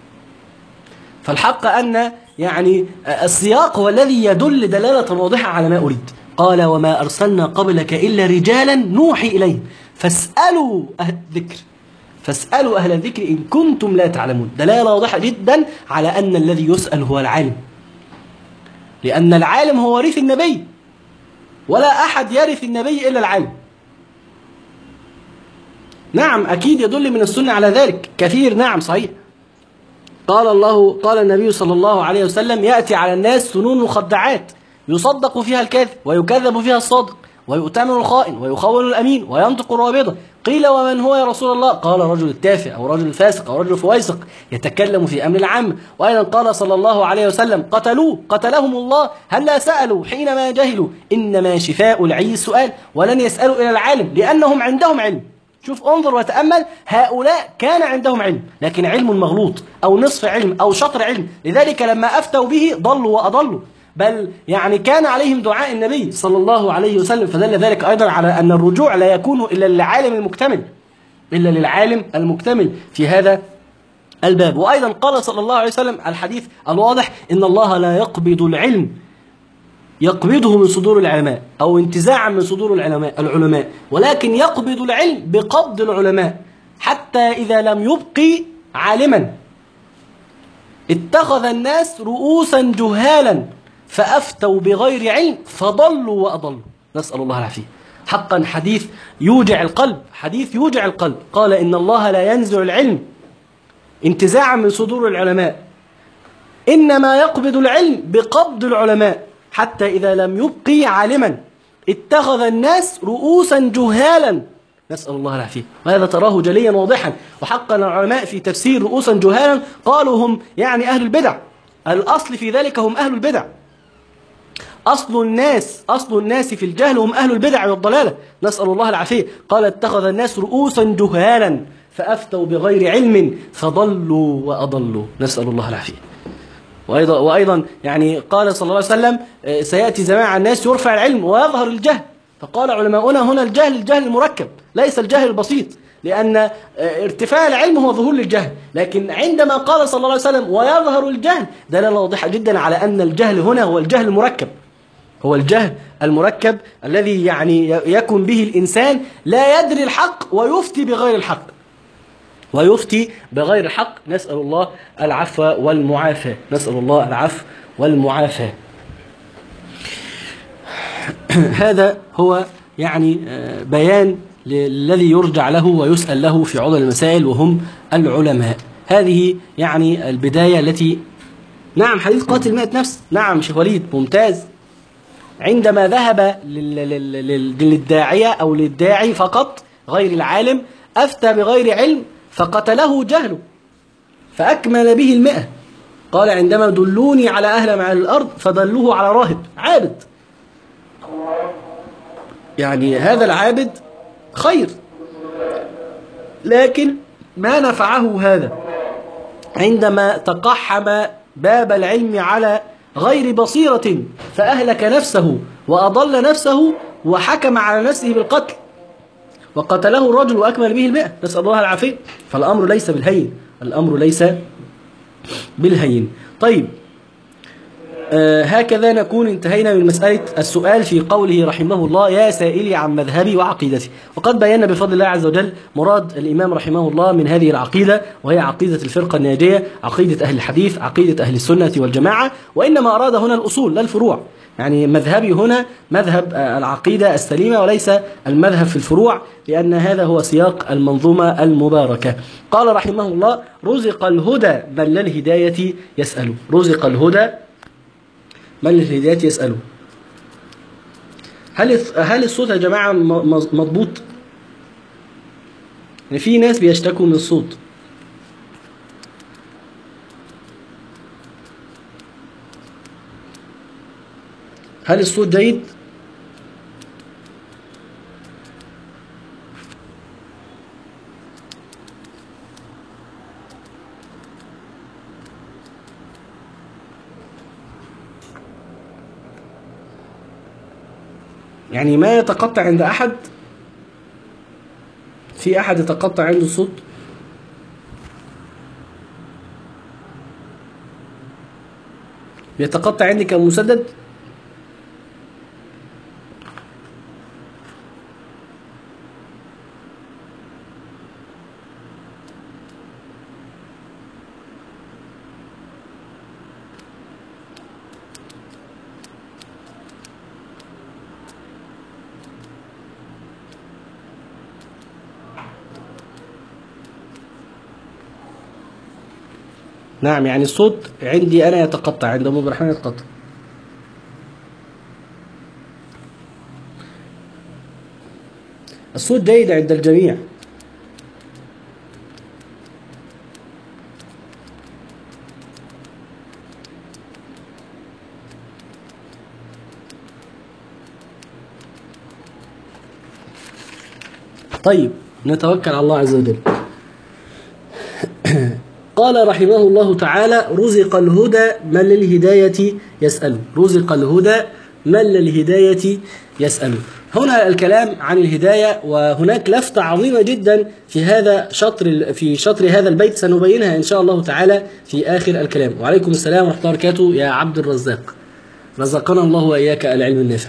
فالحق أن يعني السياق هو الذي يدل دلالة واضحة على ما أريد. قال وما أرسلنا قبلك إلا رجالا نوحي إليهم فاسألوا أهل الذكر، فاسألوا أهل الذكر إن كنتم لا تعلمون. دلالة واضحة جدا على أن الذي يسأل هو العالم، لأن العالم هو وريث النبي، ولا أحد يرث النبي إلا العالم. نعم أكيد يدل من السنة على ذلك كثير. نعم صحيح. قال الله قال النبي صلى الله عليه وسلم: يأتي على الناس سنون مخدعات يصدق فيها الكاذب ويكذب فيها الصادق ويؤتمن الخائن ويخون الأمين وينطق الرابضة. قيل: ومن هو يا رسول الله؟ قال: رجل التافه أو رجل فاسق أو رجل فويسق يتكلم في أمر العام. وأيضا قال صلى الله عليه وسلم: قتلوه قتلهم الله هلا سألوا حينما جهلوا، إنما شفاء العي السؤال، ولن يسألوا إلى العالم لأنهم عندهم علم. شوف، انظر وتأمل، هؤلاء كان عندهم علم لكن علم مغلوط أو نصف علم أو شطر علم، لذلك لما أفتوا به ضلوا وأضلوا، بل يعني كان عليهم دعاء النبي صلى الله عليه وسلم. فدل ذلك أيضا على أن الرجوع لا يكون إلا للعالم المكتمل إلا للعالم المكتمل في هذا الباب. وأيضا قال صلى الله عليه وسلم الحديث الواضح: إن الله لا يقبض العلم يقبضه من صدور العلماء أو انتزاعا من صدور العلماء العلماء ولكن يقبض العلم بقبض العلماء، حتى إذا لم يبقي عالما اتخذ الناس رؤوسا جهالا فأفتوا بغير علم فضلوا وأضلوا، نسأل الله العافية. حقا حديث يوجع القلب، حديث يوجع القلب. قال: إن الله لا ينزع العلم انتزاعا من صدور العلماء، إنما يقبض العلم بقبض العلماء، حتى إذا لم يبقي عالما اتخذ الناس رؤوسا جهالا، نسأل الله العافية. وهذا تراه جليا واضحا. وحقا العلماء في تفسير رؤوسا جهالا قالوا هم يعني أهل البدع، الأصل في ذلك هم أهل البدع، أصل الناس أصل الناس في الجهل هم أهل البدع والضلالة، نسأل الله العافية. قال: اتخذ الناس رؤوسا جهالا فأفتوا بغير علم فضلوا وأضلوا، نسأل الله العافية. وأيضا, وأيضا يعني قال صلى الله عليه وسلم: سيأتي زمان على الناس يرفع العلم ويظهر الجهل. فقال علماؤنا هنا: الجهل الجهل المركب ليس الجهل البسيط، لأن ارتفاع العلم هو ظهور للجهل. لكن عندما قال صلى الله عليه وسلم ويظهر الجهل، دلالة واضحة جدا على أن الجهل هنا هو الجهل المركب، هو الجهل المركب الذي يعني يكون به الإنسان لا يدري الحق ويفتي بغير الحق ويفتي بغير الحق. نسأل الله العفو والمعافاة، نسأل الله العفو والمعافاة. هذا هو يعني بيان الذي يرجع له ويسأل له في عضل المسائل وهم العلماء. هذه يعني البداية التي نعم حديث قاتل مئة نفس، نعم شيخ وليد ممتاز. عندما ذهب للداعية أو للداعي فقط غير العالم أفتى بغير علم فقتله جهله فأكمل به المئة. قال: عندما دلوني على أهل مع الأرض فدلوه على راهب عابد. يعني هذا العابد خير، لكن ما نفعه هذا عندما تقحم باب العلم على غير بصيرة فأهلك نفسه وأضل نفسه وحكم على نفسه بالقتل وقتله الرجل وأكمل به المئة، نسأل الله العافية. فالأمر ليس بالهين، الأمر ليس بالهين. طيب، آه هكذا نكون انتهينا من مسألة السؤال في قوله رحمه الله: يا سائلي عن مذهبي وعقيدتي. وقد بينا بفضل الله عز وجل مراد الإمام رحمه الله من هذه العقيدة، وهي عقيدة الفرقة الناجية، عقيدة أهل الحديث، عقيدة أهل السنة والجماعة. وإنما أراد هنا الأصول لا الفروع، يعني مذهبي هنا مذهب العقيدة السليمة وليس المذهب في الفروع، لأن هذا هو سياق المنظومة المباركة. قال رحمه الله: رزق الهدى من للهداية يسأل. رزق الهدى من للهداية يسأله. هل هل الصوت يا جماعة مضبوط؟ يعني في ناس بيشتكوا من الصوت. هل الصوت جيد؟ يعني ما يتقطع عند أحد؟ في أحد يتقطع عنده الصوت؟ يتقطع عندي كمسدد؟ نعم، يعني الصوت عندي أنا يتقطع، عند أم عبد الرحمن يتقطع. الصوت جيد عند الجميع. طيب نتوكل على الله عز وجل. قال رحمه الله تعالى: رزق الهدى من للهداية يسأل. رزق الهدى من للهداية يسأل. هنا الكلام عن الهداية، وهناك لفتة عظيمة جدا في هذا شطر في شطر هذا البيت سنبينها إن شاء الله تعالى في آخر الكلام. وعليكم السلام ورحمة الله وبركاته يا عبد الرزاق، رزقنا الله وإياك العلم النافع.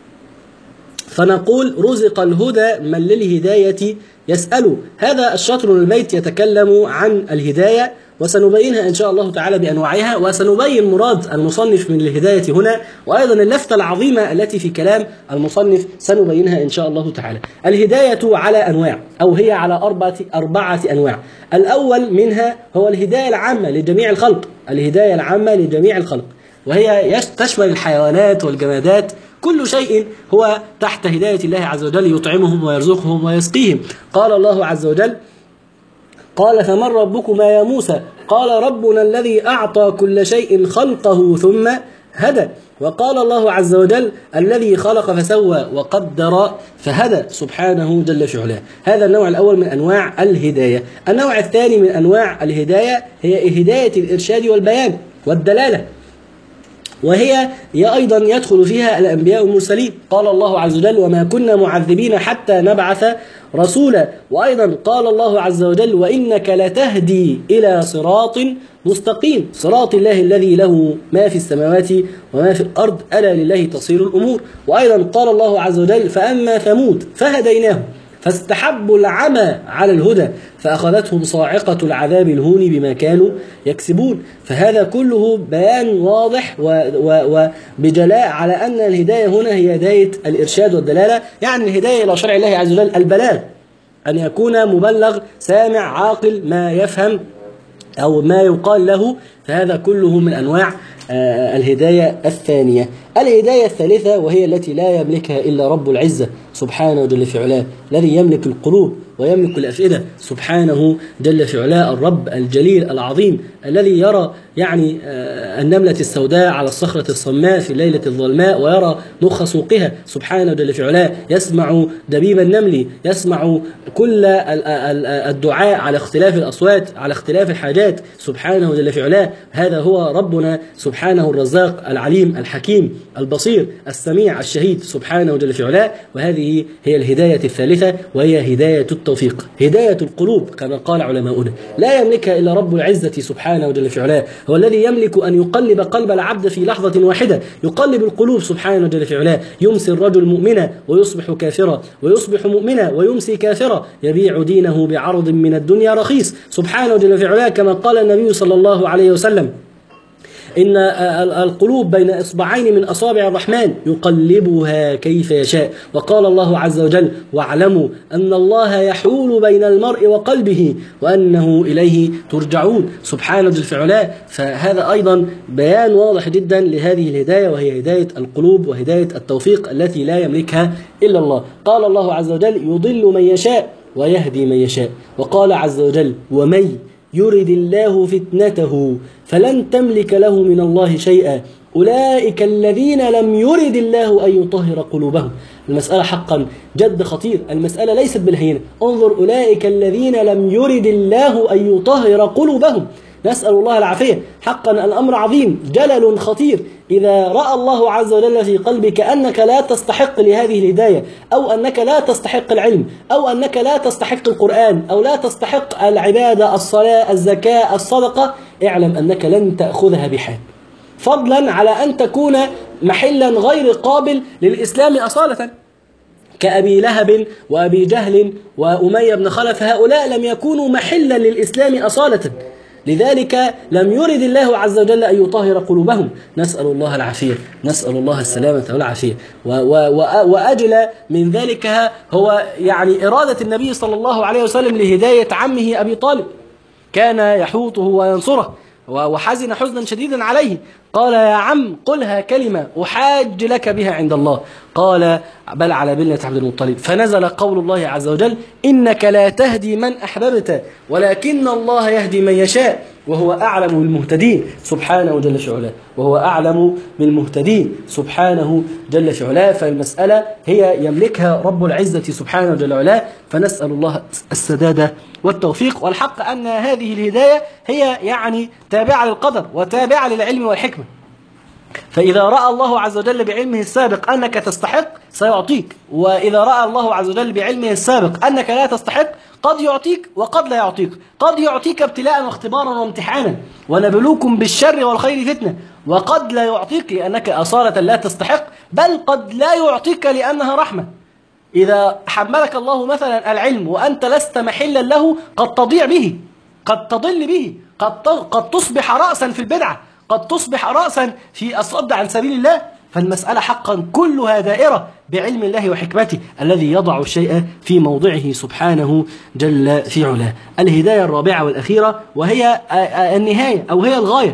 فنقول: رزق الهدى من للهداية يسأل. هذا الشطر من البيت يتكلم عن الهداية، وسنبينها إن شاء الله تعالى بأنواعها، وسنبين مراد المصنف من الهداية هنا، وأيضا اللفتة العظيمة التي في كلام المصنف سنبينها إن شاء الله تعالى. الهداية على أنواع، أو هي على أربعة أربعة أنواع. الأول منها هو الهداية العامة لجميع الخلق، الهداية العامة لجميع الخلق، وهي تشمل الحيوانات والجمادات، كل شيء هو تحت هداية الله عز وجل، يطعمهم ويرزقهم ويسقيهم. قال الله عز وجل: قال: فمن ربكما يا موسى؟ قال: ربنا الذي أعطى كل شيء خلقه ثم هدى. وقال الله عز وجل: الذي خلق فسوى وقدر فهدى، سبحانه جل في علاه. هذا النوع الأول من أنواع الهداية. النوع الثاني من أنواع الهداية هي هداية الإرشاد والبيان والدلالة، وهي هي أيضا يدخل فيها الأنبياء والمرسلين. قال الله عز وجل: وما كنا معذبين حتى نبعث رسولا. وأيضا قال الله عز وجل: وإنك لتهدي إلى صراط مستقيم، صراط الله الذي له ما في السماوات وما في الأرض، ألا لله تصير الأمور. وأيضا قال الله عز وجل: فأما ثمود فهديناهم فاستحبوا العمى على الهدى فأخذتهم صاعقة العذاب الهون بما كانوا يكسبون. فهذا كله بيان واضح وبجلاء على أن الهداية هنا هي هداية الإرشاد والدلالة، يعني الهداية إلى شرع الله عز وجل، البلاغ، أن يكون مبلغ سامع عاقل ما يفهم أو ما يقال له. فهذا كله من أنواع الهداية الثانية. الهداية الثالثة وهي التي لا يملكها إلا رب العزة سبحانه جل في علاه، الذي يملك القلوب ويملك الأفئدة، سبحانه جل في علاه، الرب الجليل العظيم الذي يرى يعني النملة السوداء على الصخرة الصماء في الليلة الظلماء، ويرى مخ سوقها سبحانه جل في علاه، يسمع دبيب النمل، يسمع كل الدعاء على اختلاف الأصوات، على اختلاف الحاجات، سبحانه جل في علاه. هذا هو ربنا سبحانه الرزاق العليم الحكيم البصير السميع الشهيد، سبحانه جل في علاه. وهذه هي الهداية الثالثة، وهي هداية التوفيق، هداية القلوب كما قال علماؤنا، لا يملكها إلا رب العزة سبحانه جل في علاه. هو الذي يملك أن يقلب قلب العبد في لحظة واحدة، يقلب القلوب سبحانه جل في علاه. يمسي الرجل مؤمنا ويصبح كافرا، ويصبح مؤمنا ويمسي كافرا، يبيع دينه بعرض من الدنيا رخيص، سبحانه جل في علاه، كما قال النبي صلى الله عليه وسلم: إن القلوب بين إصبعين من أصابع الرحمن يقلبها كيف يشاء. وقال الله عز وجل: واعلموا أن الله يحول بين المرء وقلبه وأنه إليه ترجعون، سبحانه جل في علاه. فهذا أيضا بيان واضح جدا لهذه الهداية، وهي هداية القلوب وهداية التوفيق التي لا يملكها إلا الله. قال الله عز وجل: يضل من يشاء ويهدي من يشاء. وقال عز وجل: ومن يرد الله فتنته فلن تملك له من الله شيئا أولئك الذين لم يرد الله أن يطهر قلوبهم. المسألة حقا جد خطير، المسألة ليست بالهينة. انظر: أولئك الذين لم يرد الله أن يطهر قلوبهم. نسأل الله العافية. حقا الأمر عظيم، جلل خطير. إذا رأى الله عز وجل في قلبك أنك لا تستحق لهذه الهداية، أو أنك لا تستحق العلم، أو أنك لا تستحق القرآن، أو لا تستحق العبادة، الصلاة، الزكاة، الصدقة، اعلم أنك لن تأخذها بحال، فضلا على أن تكون محلا غير قابل للإسلام أصالة، كأبي لهب وأبي جهل وأمية بن خلف. هؤلاء لم يكونوا محلا للإسلام أصالة، لذلك لم يرد الله عز وجل أن يطهر قلوبهم. نسأل الله العافية، نسأل الله السلامة والعافية. وأجل من ذلك هو يعني إرادة النبي صلى الله عليه وسلم لهداية عمه أبي طالب، كان يحوطه وينصره، وحزن حزنا شديدا عليه. قال يا عم قلها كلمة أحاج لك بها عند الله. قال بل على ملة عبد المطلب. فنزل قول الله عز وجل إنك لا تهدي من أحببت ولكن الله يهدي من يشاء وهو أعلم بالمهتدين سبحانه جل في علاه. وهو أعلم بالمهتدين سبحانه جل في علاه. فالمسألة هي يملكها رب العزة سبحانه جل وعلا، فنسأل الله السداد والتوفيق. والحق أن هذه الهداية هي يعني تابعة للقدر وتابعة للعلم والحكمة. فإذا رأى الله عز وجل بعلمه السابق أنك تستحق سيعطيك، وإذا رأى الله عز وجل بعلمه السابق أنك لا تستحق قد يعطيك وقد لا يعطيك. قد يعطيك ابتلاء واختبارا وامتحانا ونبلوكم بالشر والخير فتنة، وقد لا يعطيك لأنك أصالة لا تستحق، بل قد لا يعطيك لأنها رحمة. إذا حملك الله مثلا العلم وأنت لست محلا له قد تضيع به، قد تضل به، قد قد تصبح رأسا في البدعة، قد تصبح رأسا في الصد عن سبيل الله. فالمسألة حقا كلها دائرة بعلم الله وحكمته الذي يضع الشيء في موضعه سبحانه جل في علاه. الهداية الرابعة والأخيرة وهي النهاية أو هي الغاية.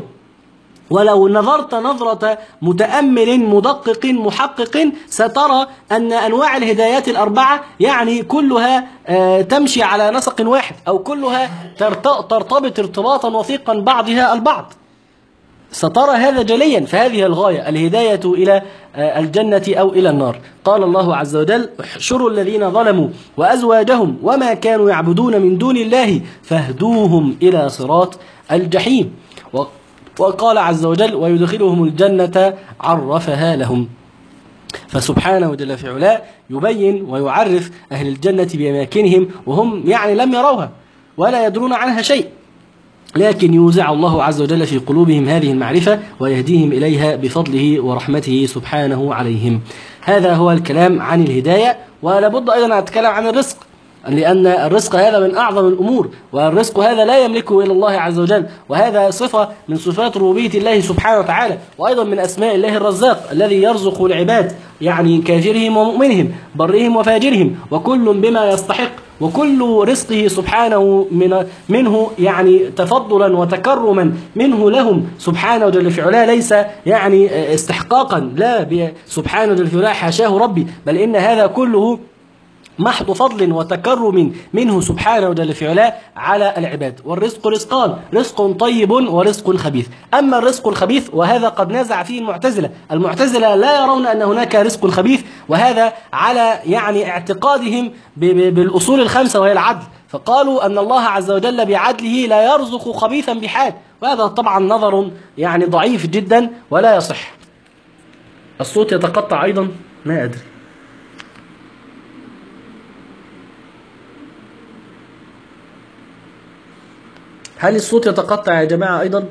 ولو نظرت نظرة متأمل مدقق محقق سترى أن أنواع الهدايات الأربعة يعني كلها تمشي على نسق واحد، أو كلها ترتبط ارتباطا وثيقا بعضها البعض. سترى هذا جليا. فهذه الغاية الهداية إلى الجنة أو إلى النار. قال الله عز وجل احشروا الذين ظلموا وأزواجهم وما كانوا يعبدون من دون الله فاهدوهم إلى صراط الجحيم. وقال عز وجل ويدخلهم الجنة عرفها لهم. فسبحانه جل في علاه يبين ويعرف أهل الجنة بأماكنهم وهم يعني لم يروها ولا يدرون عنها شيء، لكن يوزع الله عز وجل في قلوبهم هذه المعرفة ويهديهم إليها بفضله ورحمته سبحانه عليهم. هذا هو الكلام عن الهداية. ولابد أيضا أن أتكلم عن الرزق، لأن الرزق هذا من أعظم الأمور، والرزق هذا لا يملكه إلا الله عز وجل، وهذا صفة من صفات ربوبية الله سبحانه وتعالى، وأيضا من أسماء الله الرزاق الذي يرزق العباد يعني كافرهم ومؤمنهم برهم وفاجرهم وكل بما يستحق، وكل رزقه سبحانه من منه يعني تفضلا وتكرما منه لهم سبحانه جل في علاه، ليس يعني استحقاقا لا سبحانه جل في علاه حاشاه ربي، بل إن هذا كله محض فضل وتكرم منه سبحانه جل في علاه على العباد. والرزق رزقان، رزق طيب ورزق خبيث. أما الرزق الخبيث وهذا قد نازع فيه المعتزلة، المعتزلة لا يرون أن هناك رزق خبيث، وهذا على يعني اعتقادهم بالأصول الخمسة وهي العدل، فقالوا أن الله عز وجل بعدله لا يرزق خبيثا بحال، وهذا طبعا نظر يعني ضعيف جدا ولا يصح. الصوت يتقطع أيضا، ما أدري. هل الصوت يتقطع يا جماعة أيضا؟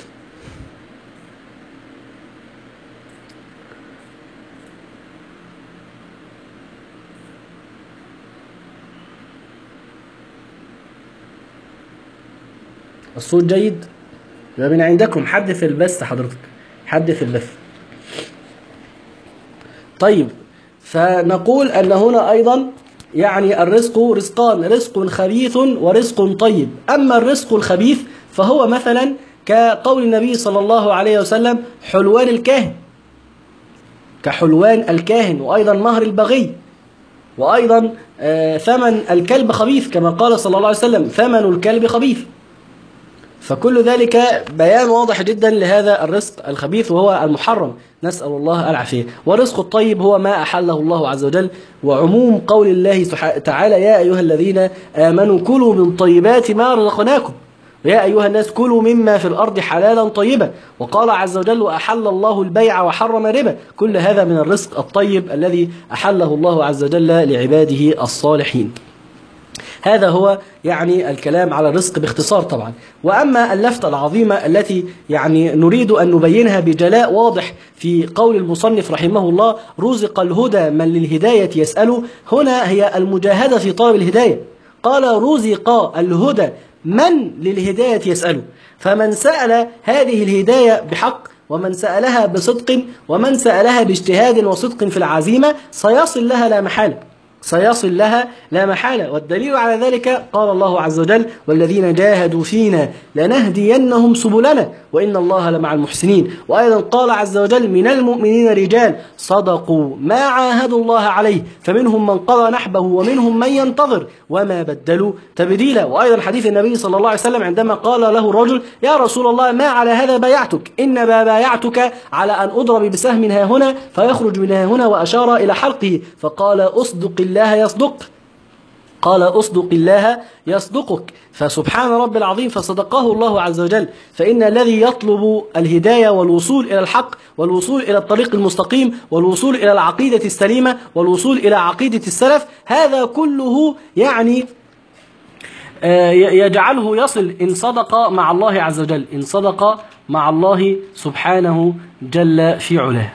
الصوت جيد؟ ده من عندكم، حد في البث حضرتك، حد في البث. طيب، فنقول أن هنا أيضا يعني الرزق رزقان، رزق خبيث ورزق طيب. أما الرزق الخبيث فهو مثلا كقول النبي صلى الله عليه وسلم حلوان الكاهن، كحلوان الكاهن، وأيضا مهر البغي، وأيضا ثمن الكلب خبيث كما قال صلى الله عليه وسلم ثمن الكلب خبيث. فكل ذلك بيان واضح جدا لهذا الرزق الخبيث وهو المحرم، نسأل الله العافية. والرزق الطيب هو ما أحله الله عز وجل، وعموم قول الله تعالى يا أيها الذين آمنوا كلوا من طيبات ما رزقناكم ويا أيها الناس كلوا مما في الأرض حلالا طيبا، وقال عز وجل وأحل الله البيع وحرم الربا. كل هذا من الرزق الطيب الذي أحله الله عز وجل لعباده الصالحين. هذا هو يعني الكلام على الرزق باختصار طبعا. وأما اللفتة العظيمة التي يعني نريد أن نبينها بجلاء واضح في قول المصنف رحمه الله رزق الهدى من للهداية يسأل، هنا هي المجاهدة في طلب الهداية. قال رزق الهدى من للهداية يسأل، فمن سأل هذه الهداية بحق، ومن سألها بصدق، ومن سألها باجتهاد وصدق في العزيمة سيصل لها لا محالة، سيصل لها لا محالة. والدليل على ذلك قال الله عز وجل: والذين جاهدوا فينا لنهدينهم سبلنا وإن الله لمع المحسنين. وأيضا قال عز وجل: من المؤمنين رجال صدقوا ما عاهدوا الله عليه فمنهم من قضى نحبه ومنهم من ينتظر وما بدلوا تبديلا. وأيضا حديث النبي صلى الله عليه وسلم عندما قال له الرجل: يا رسول الله ما على هذا بايعتك، إنما بايعتك على أن أضرب بسهم ها هنا فيخرج من ها هنا، وأشار إلى حلقه فقال: أصدق الله يصدق، قال: أصدق الله يصدقك. فسبحان رب العظيم، فصدقه الله عز وجل. فإن الذي يطلب الهداية والوصول إلى الحق والوصول إلى الطريق المستقيم والوصول إلى العقيدة السليمة والوصول إلى عقيدة السلف، هذا كله يعني يجعله يصل إن صدق مع الله عز وجل، إن صدق مع الله سبحانه جل في علاه.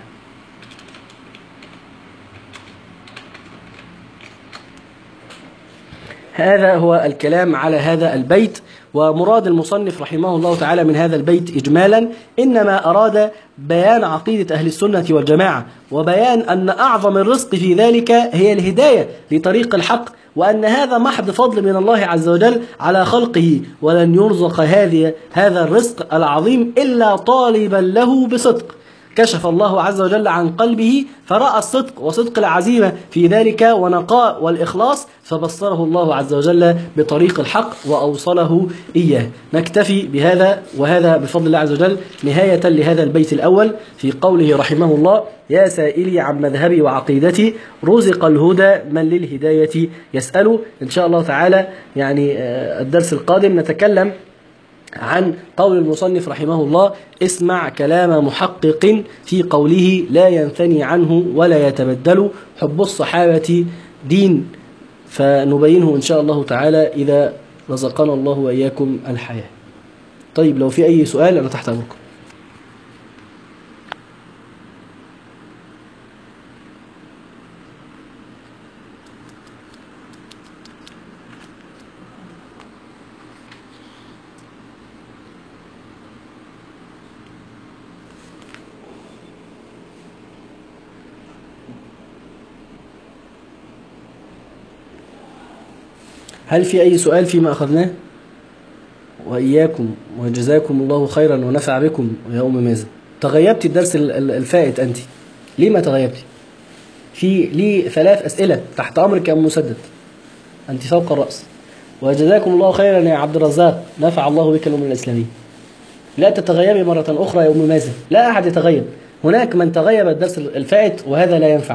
هذا هو الكلام على هذا البيت. ومراد المصنف رحمه الله تعالى من هذا البيت إجمالا إنما أراد بيان عقيدة أهل السنة والجماعة، وبيان أن أعظم الرزق في ذلك هي الهداية لطريق الحق، وأن هذا محض فضل من الله عز وجل على خلقه، ولن يرزق هذه هذا الرزق العظيم إلا طالبا له بصدق. كشف الله عز وجل عن قلبه فرأى الصدق وصدق العزيمة في ذلك ونقاء والإخلاص، فبصره الله عز وجل بطريق الحق وأوصله إياه. نكتفي بهذا، وهذا بفضل الله عز وجل نهاية لهذا البيت الأول في قوله رحمه الله: يا سائلي عن مذهبي وعقيدتي رزق الهدى من للهداية يسأل. إن شاء الله تعالى يعني الدرس القادم نتكلم عن قول المصنف رحمه الله: اسمع كلام محقق في قوله لا ينثني عنه ولا يتبدل حب الصحابة دين، فنبينه إن شاء الله تعالى إذا رزقنا الله وإياكم الحياة. طيب، لو في أي سؤال أنا تحت أمركم. هل في أي سؤال فيما أخذناه؟ وإياكم وجزاكم الله خيرا ونفع بكم. يا أم مازن، تغيبت الدرس الفائت أنت، ليه ما تغيبتي؟ في لي ثلاث أسئلة تحت أمرك يا أم مسدد، أنت فوق الرأس. وجزاكم الله خيرا يا عبد الرزاق، نفع الله بك الأمة الإسلامية. لا تتغيبي مرة أخرى يا أم مازن، لا أحد يتغيب، هناك من تغيب الدرس الفائت وهذا لا ينفع.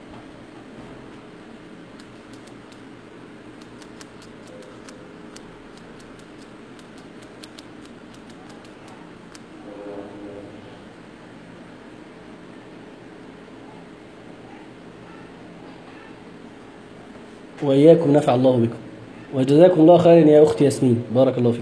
وإياكم نفع الله بكم. وجزاكم الله خيرا يا أختي ياسمين، بارك الله فيك.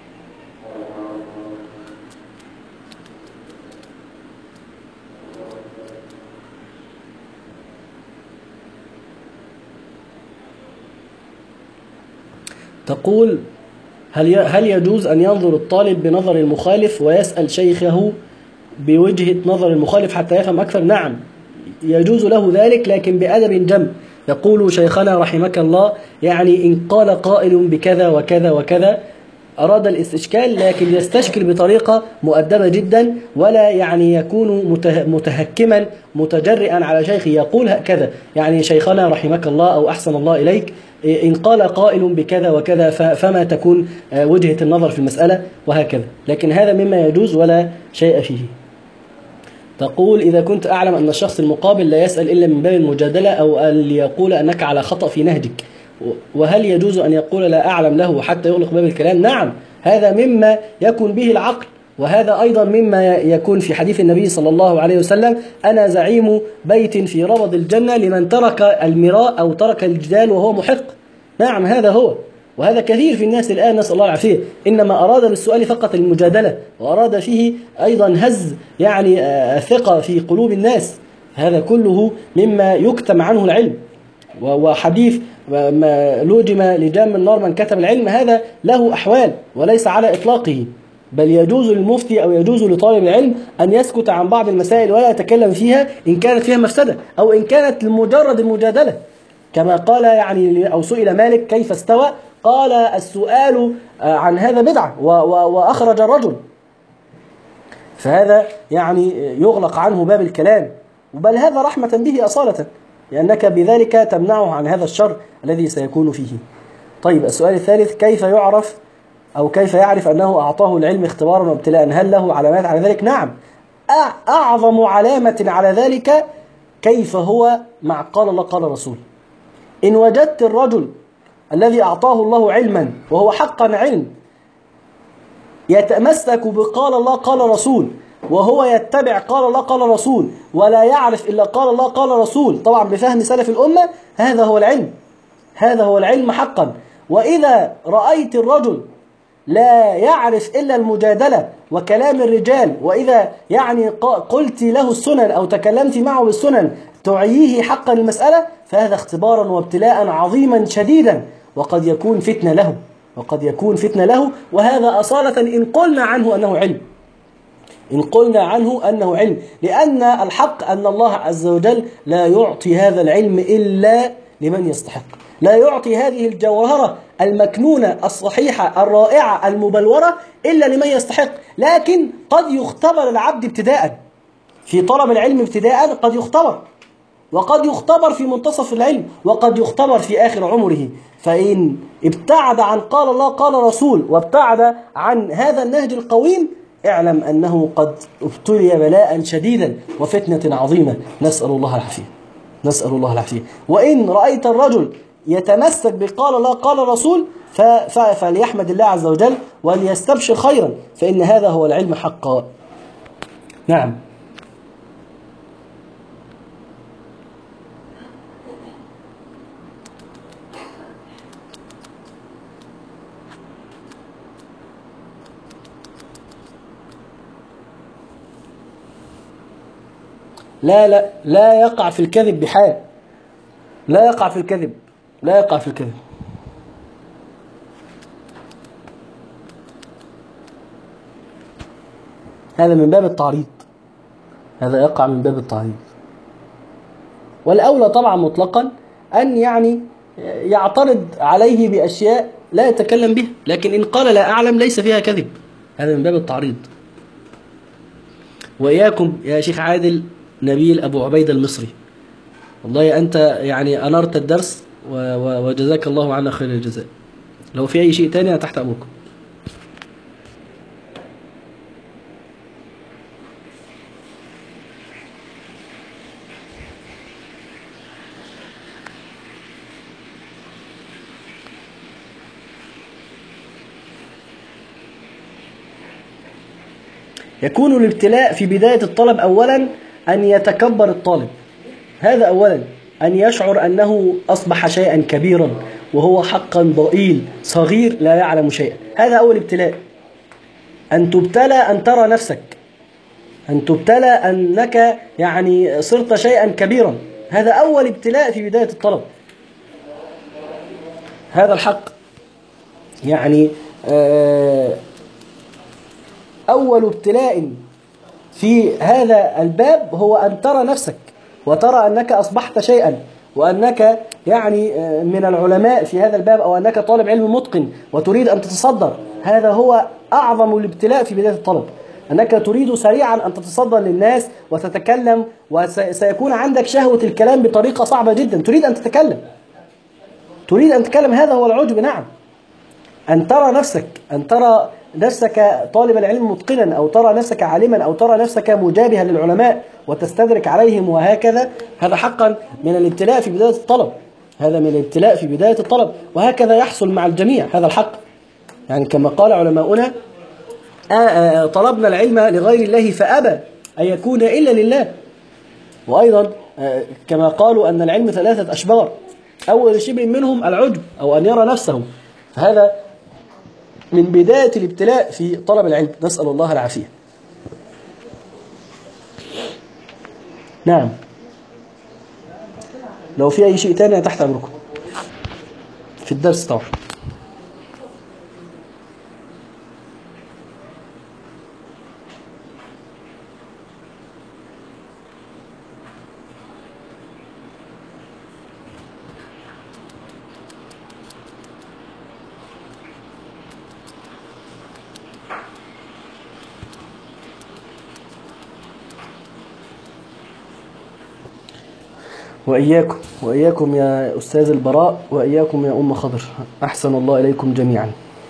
تقول: هل هل يجوز أن ينظر الطالب بنظر المخالف ويسأل شيخه بوجهة نظر المخالف حتى يفهم أكثر؟ نعم، يجوز له ذلك، لكن بأدب جم. يقول شيخنا رحمك الله: يعني إن قال قائل بكذا وكذا وكذا، أراد الاستشكال لكن يستشكل بطريقة مؤدبة جدا، ولا يعني يكون متهكما متجرئا على شيخه. يقول هكذا: يعني شيخنا رحمك الله أو أحسن الله إليك، إن قال قائل بكذا وكذا فما تكون وجهة النظر في المسألة، وهكذا. لكن هذا مما يجوز ولا شيء فيه. تقول: إذا كنت أعلم أن الشخص المقابل لا يسأل إلا من باب المجادلة أو أن ليقول أنك على خطأ في نهجك، وهل يجوز أن يقول لا أعلم له حتى يغلق باب الكلام؟ نعم، هذا مما يكون به العقل، وهذا أيضا مما يكون في حديث النبي صلى الله عليه وسلم: أنا زعيم بيت في ربض الجنة لمن ترك المراء أو ترك الجدال وهو محق. نعم، هذا هو، وهذا كثير في الناس الآن، نسأل الله العافية. إنما أراد بالسؤال فقط المجادلة، وأراد فيه أيضا هز يعني الثقة في قلوب الناس. هذا كله مما يكتم عنه العلم. وحديث ما لوجم لجام النار من كتب العلم، هذا له أحوال وليس على إطلاقه، بل يجوز للمفتي أو يجوز لطالب العلم أن يسكت عن بعض المسائل ولا يتكلم فيها إن كانت فيها مفسدة أو إن كانت لمجرد المجادلة. كما قال يعني، أو سئل مالك كيف استوى، قال السؤال عن هذا بدعة، وأخرج الرجل. فهذا يعني يغلق عنه باب الكلام، بل هذا رحمة به أصالة، لأنك بذلك تمنعه عن هذا الشر الذي سيكون فيه. طيب السؤال الثالث: كيف يعرف أو كيف يعرف أنه أعطاه العلم اختبارا وابتلاء؟ هل له علامات على ذلك؟ نعم، أعظم علامة على ذلك كيف هو مع قال الله قال رسول. إن وجدت الرجل الذي أعطاه الله علما وهو حقا علم يتمسك بقال الله قال رسول، وهو يتبع قال الله قال رسول، ولا يعرف إلا قال الله قال رسول، طبعا بفهم سلف الأمة، هذا هو العلم، هذا هو العلم حقا. وإذا رأيت الرجل لا يعرف إلا المجادلة وكلام الرجال، وإذا يعني قلت له السنن أو تكلمت معه بالسنن تعييه حقا المسألة، فهذا اختبارا وابتلاء عظيما شديدا، وقد يكون فتنة له، وقد يكون فتنة له. وهذا أصالة إن قلنا عنه أنه علم، إن قلنا عنه أنه علم، لأن الحق أن الله عز وجل لا يعطي هذا العلم إلا لمن يستحق، لا يعطي هذه الجوهرة المكنونة الصحيحة الرائعة المبلورة إلا لمن يستحق. لكن قد يختبر العبد ابتداء في طلب العلم، ابتداء قد يختبر، وقد يختبر في منتصف العلم، وقد يختبر في آخر عمره. فإن ابتعد عن قال الله قال رسول وابتعد عن هذا النهج القويم، اعلم أنه قد ابتلي بلاء شديدا وفتنة عظيمة، نسأل الله العافية، نسأل الله العافية. وإن رأيت الرجل يتمسك بقال الله قال رسول فليحمد الله عز وجل وليستبشر خيرا، فإن هذا هو العلم حقا. نعم. لا لا لا يقع في الكذب بحال، لا يقع في الكذب، لا يقع في الكذب. هذا من باب التعريض، هذا يقع من باب التعريض. والأولى طبعا مطلقا أن يعني يعترض عليه بأشياء لا يتكلم بها، لكن إن قال لا أعلم ليس فيها كذب، هذا من باب التعريض. وإياكم يا شيخ عادل نبيل أبو عبيد المصري، والله أنت يعني أنرت الدرس وجزاك الله عنا خير الجزاء. لو في أي شيء تاني أنا تحت أمركم. يكون الابتلاء في بداية الطلب أولا أن يتكبر الطالب، هذا أولا، أن يشعر أنه أصبح شيئا كبيرا وهو حقا ضئيل صغير لا يعلم شيئا، هذا أول ابتلاء. أن تبتلى أن ترى نفسك، أن تبتلى أنك يعني صرت شيئا كبيرا، هذا أول ابتلاء في بداية الطلب، هذا الحق. يعني أول ابتلاء في هذا الباب هو أن ترى نفسك وترى أنك أصبحت شيئا، وأنك يعني من العلماء في هذا الباب، أو أنك طالب علم متقن وتريد أن تتصدر. هذا هو أعظم الابتلاء في بداية الطلب، أنك تريد سريعا أن تتصدر للناس وتتكلم، وسيكون عندك شهوة الكلام بطريقة صعبة جدا، تريد أن تتكلم، تريد أن تتكلم، هذا هو العجب. نعم، أن ترى نفسك، أن ترى نفسك طالب العلم متقنا، أو ترى نفسك عالما، أو ترى نفسك مجابها للعلماء وتستدرك عليهم، وهكذا، هذا حقا من الابتلاء في بداية الطلب، هذا من الابتلاء في بداية الطلب، وهكذا يحصل مع الجميع، هذا الحق. يعني كما قال علماؤنا: طلبنا العلم لغير الله فأبى أن يكون إلا لله. وأيضا كما قالوا أن العلم ثلاثة أشبار، أول شبر منهم العجب أو أن يرى نفسه، فهذا من بداية الابتلاء في طلب العلم، نسأل الله العافية. نعم، لو في أي شيء تاني تحت أمركم في الدرس طبعا. وإياكم وإياكم يا أستاذ البراء، وإياكم يا أم خضر، أحسن الله إليكم جميعا.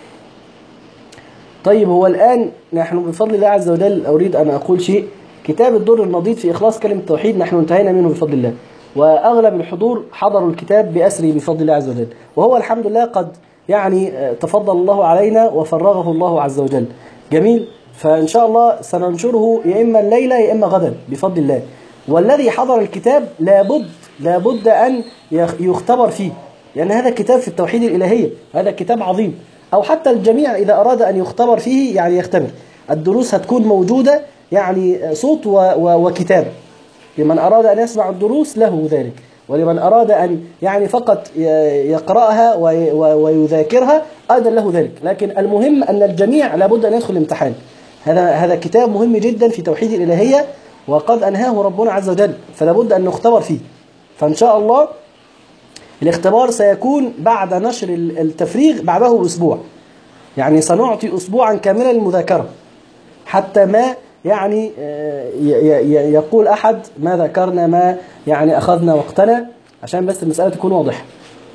طيب، هو الآن نحن بفضل الله عز وجل أريد أن أقول شيء. كتاب الدر النضيد في إخلاص كلمة التوحيد نحن انتهينا منه بفضل الله، وأغلب الحضور حضروا الكتاب بأسره بفضل الله عز وجل، وهو الحمد لله قد يعني تفضل الله علينا وفرغه الله عز وجل. جميل. فإن شاء الله سننشره يا إما الليلة يا إما غدا بفضل الله. والذي حضر الكتاب لابد لابد أن يختبر فيه، لأن هذا كتاب في التوحيد الإلهية، هذا كتاب عظيم. أو حتى الجميع إذا أراد أن يختبر فيه يعني يختبر. الدروس هتكون موجودة يعني صوت و و وكتاب، لمن أراد أن يسمع الدروس له ذلك، ولمن أراد أن يعني فقط يقرأها ويذاكرها أيضا له ذلك. لكن المهم أن الجميع لابد أن يدخل الامتحان. هذا هذا كتاب مهم جدا في توحيد الإلهية، وقد أنهاه ربنا عز وجل، فلابد أن نختبر فيه. فإن شاء الله الاختبار سيكون بعد نشر التفريغ بعده بأسبوع، يعني سنعطي أسبوعا كاملا للمذاكرة، حتى ما يعني يقول أحد ما ذكرنا ما يعني أخذنا وقتنا، عشان بس المسألة تكون واضحة.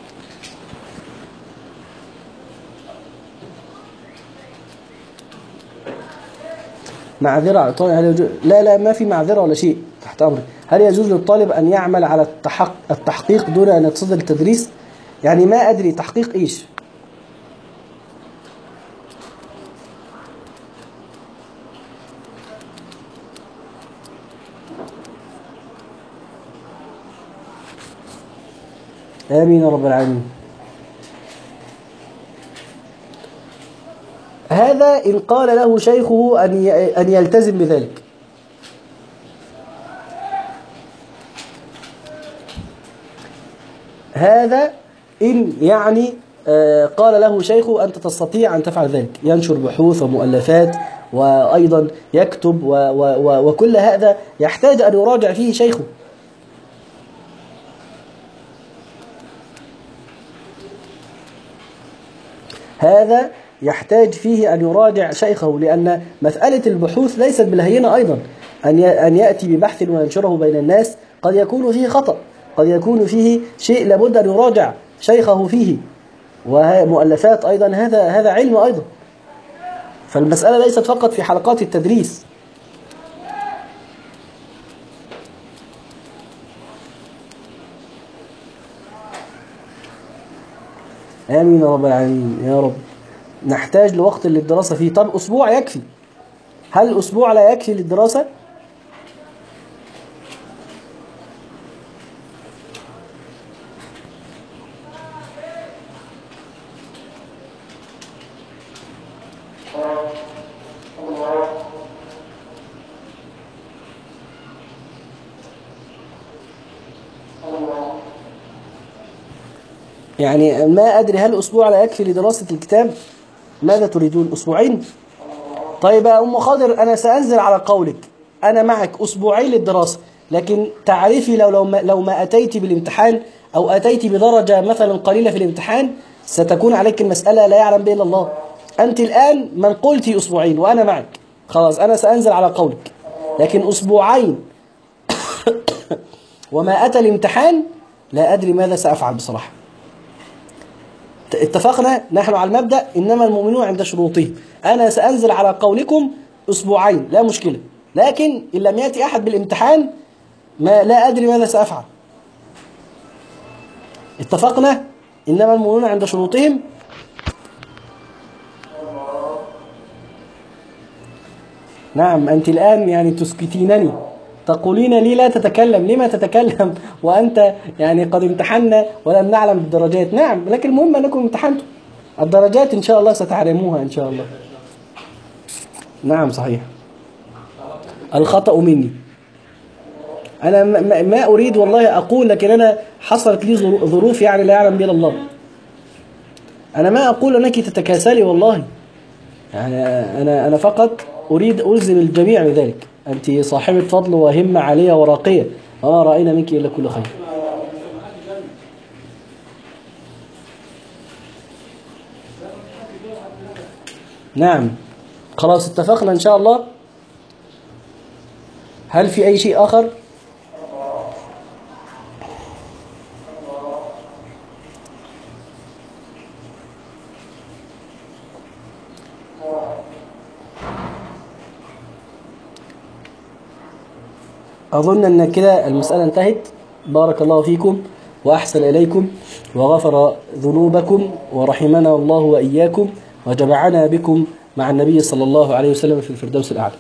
معذرة هل يجوز؟ لا لا ما في معذرة ولا شيء، تحت أمرك. هل يجوز للطالب أن يعمل على التحقيق دون أن يتصل التدريس؟ يعني ما أدري تحقيق إيش؟ آمين يا رب العالمين. هذا إن قال له شيخه أن أن يلتزم بذلك. هذا إن يعني قال له شيخه أنت تستطيع أن تفعل ذلك، ينشر بحوث ومؤلفات وأيضا يكتب و و وكل هذا يحتاج أن يراجع فيه شيخه. هذا يحتاج فيه أن يراجع شيخه، لأن مسألة البحوث ليست بالهينة أيضا. أن يأتي ببحث وينشره بين الناس قد يكون فيه خطأ، قد يكون فيه شيء لابد أن يراجع شيخه فيه، ومؤلفات أيضا هذا هذا علم أيضا. فالمسألة ليست فقط في حلقات التدريس. آمين يا رب العالمين يا رب. نحتاج لوقت للدراسة فيه. طب أسبوع يكفي؟ هل أسبوع لا يكفي للدراسة؟ يعني ما أدري هل أسبوع لا يكفي لدراسة الكتاب؟ ماذا تريدون؟ أسبوعين؟ طيب يا أم خضر أنا سأنزل على قولك، أنا معك أسبوعين للدراسة، لكن تعرفي لو لو ما, لو ما أتيت بالامتحان أو أتيت بدرجة مثلا قليلة في الامتحان ستكون عليك المسألة لا يعلم بها إلا الله. أنت الآن من قلتي أسبوعين وأنا معك، خلاص أنا سأنزل على قولك، لكن أسبوعين وما أتى الامتحان لا أدري ماذا سأفعل بصراحة. اتفقنا نحن على المبدأ إنما المؤمنون عند شروطهم. أنا سأنزل على قولكم أسبوعين لا مشكلة، لكن إن لم يأتي أحد بالامتحان ما لا أدري ماذا سأفعل. اتفقنا إنما المؤمنون عند شروطهم. نعم أنت الآن يعني تسكتينني، تقولين لي لا تتكلم. لما تتكلم وأنت يعني قد امتحنا ولم نعلم الدرجات؟ نعم لكن المهم أنكم امتحنتم، الدرجات إن شاء الله ستعلموها إن شاء الله. نعم صحيح، الخطأ مني. أنا ما أريد والله أقول، لكن أنا حصلت لي ظروف يعني لا يعلم بها الله. أنا ما أقول أنك تتكاسلي والله، يعني أنا أنا فقط أريد ألزم الجميع بذلك. أنت صاحبة فضل وهمة عالية وراقية، وما رأينا منك إلا كل خير. نعم خلاص اتفقنا إن شاء الله. هل في أي شيء آخر؟ أظن أن كده المسألة انتهت. بارك الله فيكم وأحسن إليكم وغفر ذنوبكم ورحمنا الله وإياكم وجمعنا بكم مع النبي صلى الله عليه وسلم في الفردوس الأعلى.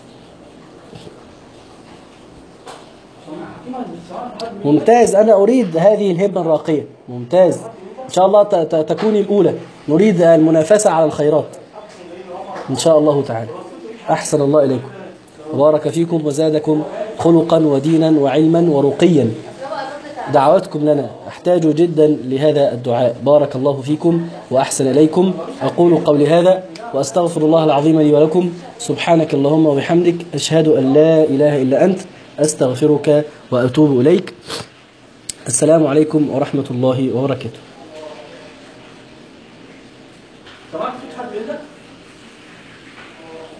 ممتاز، أنا أريد هذه الهبة الراقية. ممتاز، إن شاء الله تكون الأولى. نريد المنافسة على الخيرات إن شاء الله تعالى. أحسن الله إليكم وبارك فيكم وزادكم خلقا ودينا وعلما ورقيا. دعواتكم لنا أحتاج جدا لهذا الدعاء. بارك الله فيكم وأحسن إليكم. أقول قولي هذا وأستغفر الله العظيم لي ولكم. سبحانك اللهم وبحمدك، أشهد أن لا إله إلا أنت، أستغفرك وأتوب إليك. السلام عليكم ورحمة الله وبركاته.